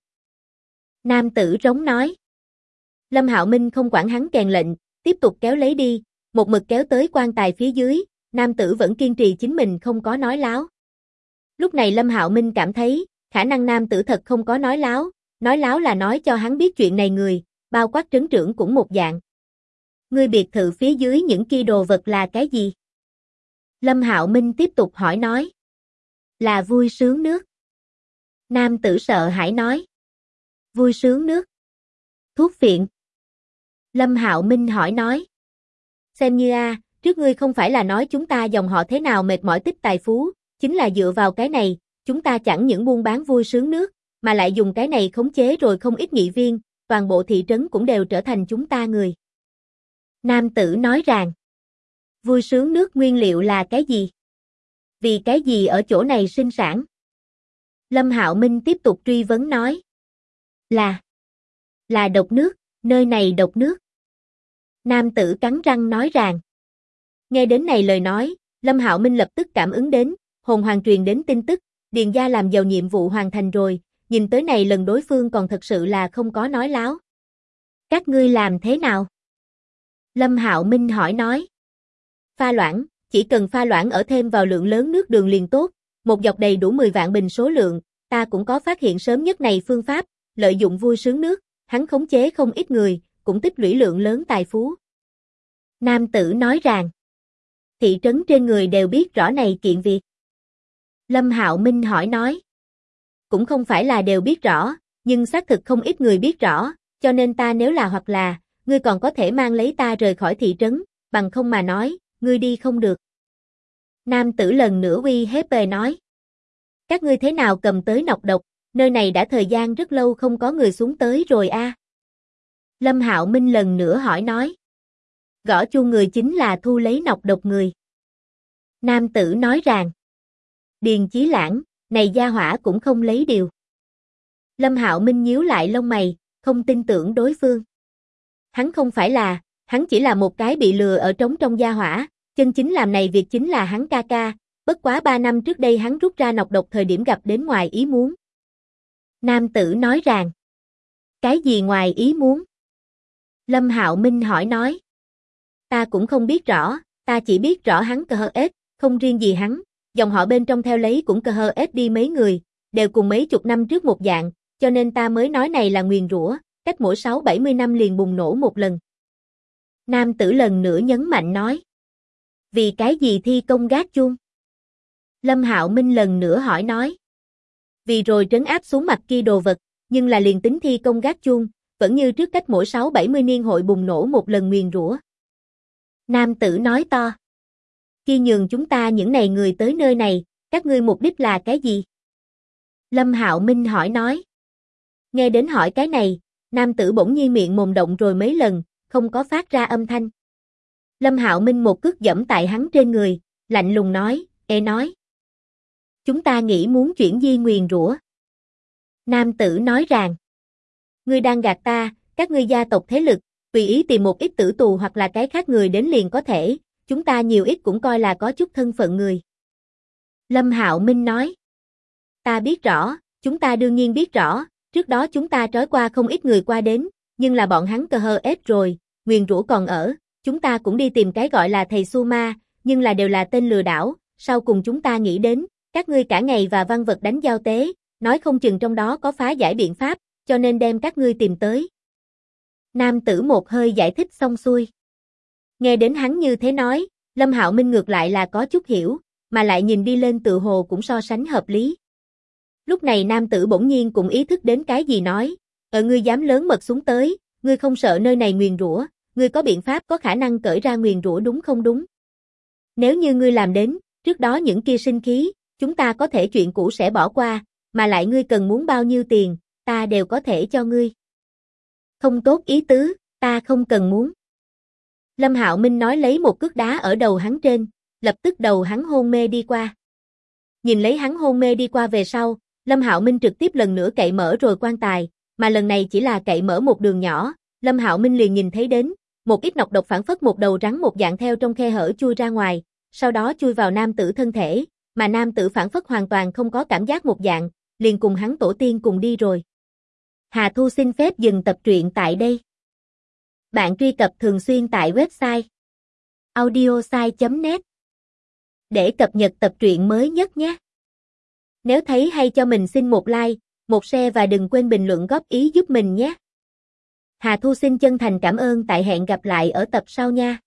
A: Nam tử rống nói. Lâm Hạo Minh không quản hắn kèn lệnh, tiếp tục kéo lấy đi, một mực kéo tới quan tài phía dưới, nam tử vẫn kiên trì chính mình không có nói láo. Lúc này Lâm Hạo Minh cảm thấy, khả năng nam tử thật không có nói láo là nói cho hắn biết chuyện này người, bao quát trấn trưởng cũng một dạng. Ngươi biệt thự phía dưới những kia đồ vật là cái gì? Lâm Hạo Minh tiếp tục hỏi nói. Là vui sướng nước. Nam tử sợ hãi nói. Vui sướng nước. Thuốc phiện. Lâm Hạo Minh hỏi nói. Xem như trước ngươi không phải là nói chúng ta dòng họ thế nào mệt mỏi tích tài phú, chính là dựa vào cái này, chúng ta chẳng những buôn bán vui sướng nước, mà lại dùng cái này khống chế rồi không ít nghị viên, toàn bộ thị trấn cũng đều trở thành chúng ta người. Nam tử nói rằng, vui sướng nước nguyên liệu là cái gì? Vì cái gì ở chỗ này sinh sản? Lâm Hạo Minh tiếp tục truy vấn nói. Là độc nước, nơi này độc nước. Nam tử cắn răng nói rằng. Nghe đến này lời nói, Lâm Hạo Minh lập tức cảm ứng đến, hồn hoàng truyền đến tin tức, Điền gia làm giàu nhiệm vụ hoàn thành rồi, nhìn tới này lần đối phương còn thật sự là không có nói láo. Các ngươi làm thế nào? Lâm Hạo Minh hỏi nói. Pha loãng, chỉ cần pha loãng ở thêm vào lượng lớn nước đường liền tốt, một dọc đầy đủ 10 vạn bình số lượng, ta cũng có phát hiện sớm nhất này phương pháp, lợi dụng vui sướng nước, hắn khống chế không ít người, cũng tích lũy lượng lớn tài phú. Nam tử nói rằng, thị trấn trên người đều biết rõ này kiện việc. Lâm Hạo Minh hỏi nói, cũng không phải là đều biết rõ, nhưng xác thực không ít người biết rõ, cho nên ta nếu là hoặc là, ngươi còn có thể mang lấy ta rời khỏi thị trấn, bằng không mà nói, ngươi đi không được. Nam tử lần nữa uy hiếp bề nói, các ngươi thế nào cầm tới nọc độc, nơi này đã thời gian rất lâu không có người xuống tới rồi a. Lâm Hạo Minh lần nữa hỏi nói, gõ chuông người chính là thu lấy nọc độc người. Nam tử nói rằng, Điền Chí Lãng, này gia hỏa cũng không lấy điều. Lâm Hạo Minh nhíu lại lông mày, không tin tưởng đối phương. Hắn không phải là, hắn chỉ là một cái bị lừa ở trống trong gia hỏa, chân chính làm này việc chính là hắn ca ca, bất quá 3 năm trước đây hắn rút ra nọc độc thời điểm gặp đến ngoài ý muốn. Nam tử nói rằng, cái gì ngoài ý muốn? Lâm Hạo Minh hỏi nói, ta cũng không biết rõ, ta chỉ biết rõ hắn cờ hờ ết, không riêng gì hắn, dòng họ bên trong theo lấy cũng cờ hờ ết đi mấy người, đều cùng mấy chục năm trước một dạng, cho nên ta mới nói này là nguyền rủa, cách mỗi 6-70 năm liền bùng nổ một lần. Nam tử lần nữa nhấn mạnh nói, vì cái gì thi công gác chuông? Lâm Hạo Minh lần nữa hỏi nói, vì rồi trấn áp xuống mặt kia đồ vật, nhưng là liền tính thi công gác chuông, vẫn như trước cách mỗi 6-70 niên hội bùng nổ một lần nguyền rủa. Nam tử nói to, kia nhường chúng ta những này người tới nơi này, các ngươi mục đích là cái gì? Lâm Hạo Minh hỏi nói. Nghe đến hỏi cái này, nam tử bỗng nhiên miệng mồm động rồi mấy lần, không có phát ra âm thanh. Lâm Hạo Minh một cước giẫm tại hắn trên người, lạnh lùng nói, nói. Chúng ta nghĩ muốn chuyển di nguyền rủa. Nam tử nói rằng, ngươi đang gạt ta, các ngươi gia tộc thế lực, tùy ý tìm một ít tử tù hoặc là cái khác người đến liền có thể, chúng ta nhiều ít cũng coi là có chút thân phận người. Lâm Hạo Minh nói, ta biết rõ, chúng ta đương nhiên biết rõ, trước đó chúng ta trói qua không ít người qua đến, nhưng là bọn hắn cờ hờ ết rồi, nguyền rủa còn ở, chúng ta cũng đi tìm cái gọi là thầy Su Ma, nhưng là đều là tên lừa đảo, sau cùng chúng ta nghĩ đến, các ngươi cả ngày và văn vật đánh giao tế, nói không chừng trong đó có phá giải biện pháp, cho nên đem các ngươi tìm tới. Nam tử một hơi giải thích xong xuôi. Nghe đến hắn như thế nói, Lâm Hạo Minh ngược lại là có chút hiểu, mà lại nhìn đi lên tự hồ cũng so sánh hợp lý. Lúc này nam tử bỗng nhiên cũng ý thức đến cái gì nói, ngươi dám lớn mật xuống tới, ngươi không sợ nơi này nguyền rủa, ngươi có biện pháp có khả năng cởi ra nguyền rủa đúng không đúng? Nếu như ngươi làm đến, trước đó những kia sinh khí, chúng ta có thể chuyện cũ sẽ bỏ qua, mà lại ngươi cần muốn bao nhiêu tiền, ta đều có thể cho ngươi. Không tốt ý tứ, ta không cần muốn. Lâm Hạo Minh nói lấy một cước đá ở đầu hắn trên, lập tức đầu hắn hôn mê đi qua. Nhìn lấy hắn hôn mê đi qua về sau, Lâm Hạo Minh trực tiếp lần nữa cậy mở rồi quan tài, mà lần này chỉ là cậy mở một đường nhỏ, Lâm Hạo Minh liền nhìn thấy đến, một ít nọc độc phản phất một đầu rắn một dạng theo trong khe hở chui ra ngoài, sau đó chui vào nam tử thân thể, mà nam tử phản phất hoàn toàn không có cảm giác một dạng, liền cùng hắn tổ tiên cùng đi rồi. Hà Thu xin phép dừng tập truyện tại đây. Bạn truy cập thường xuyên tại website audiosai.net để cập nhật tập truyện mới nhất nhé. Nếu thấy hay cho mình xin một like, một share và đừng quên bình luận góp ý giúp mình nhé. Hà Thu xin chân thành cảm ơn, tại hẹn gặp lại ở tập sau nha.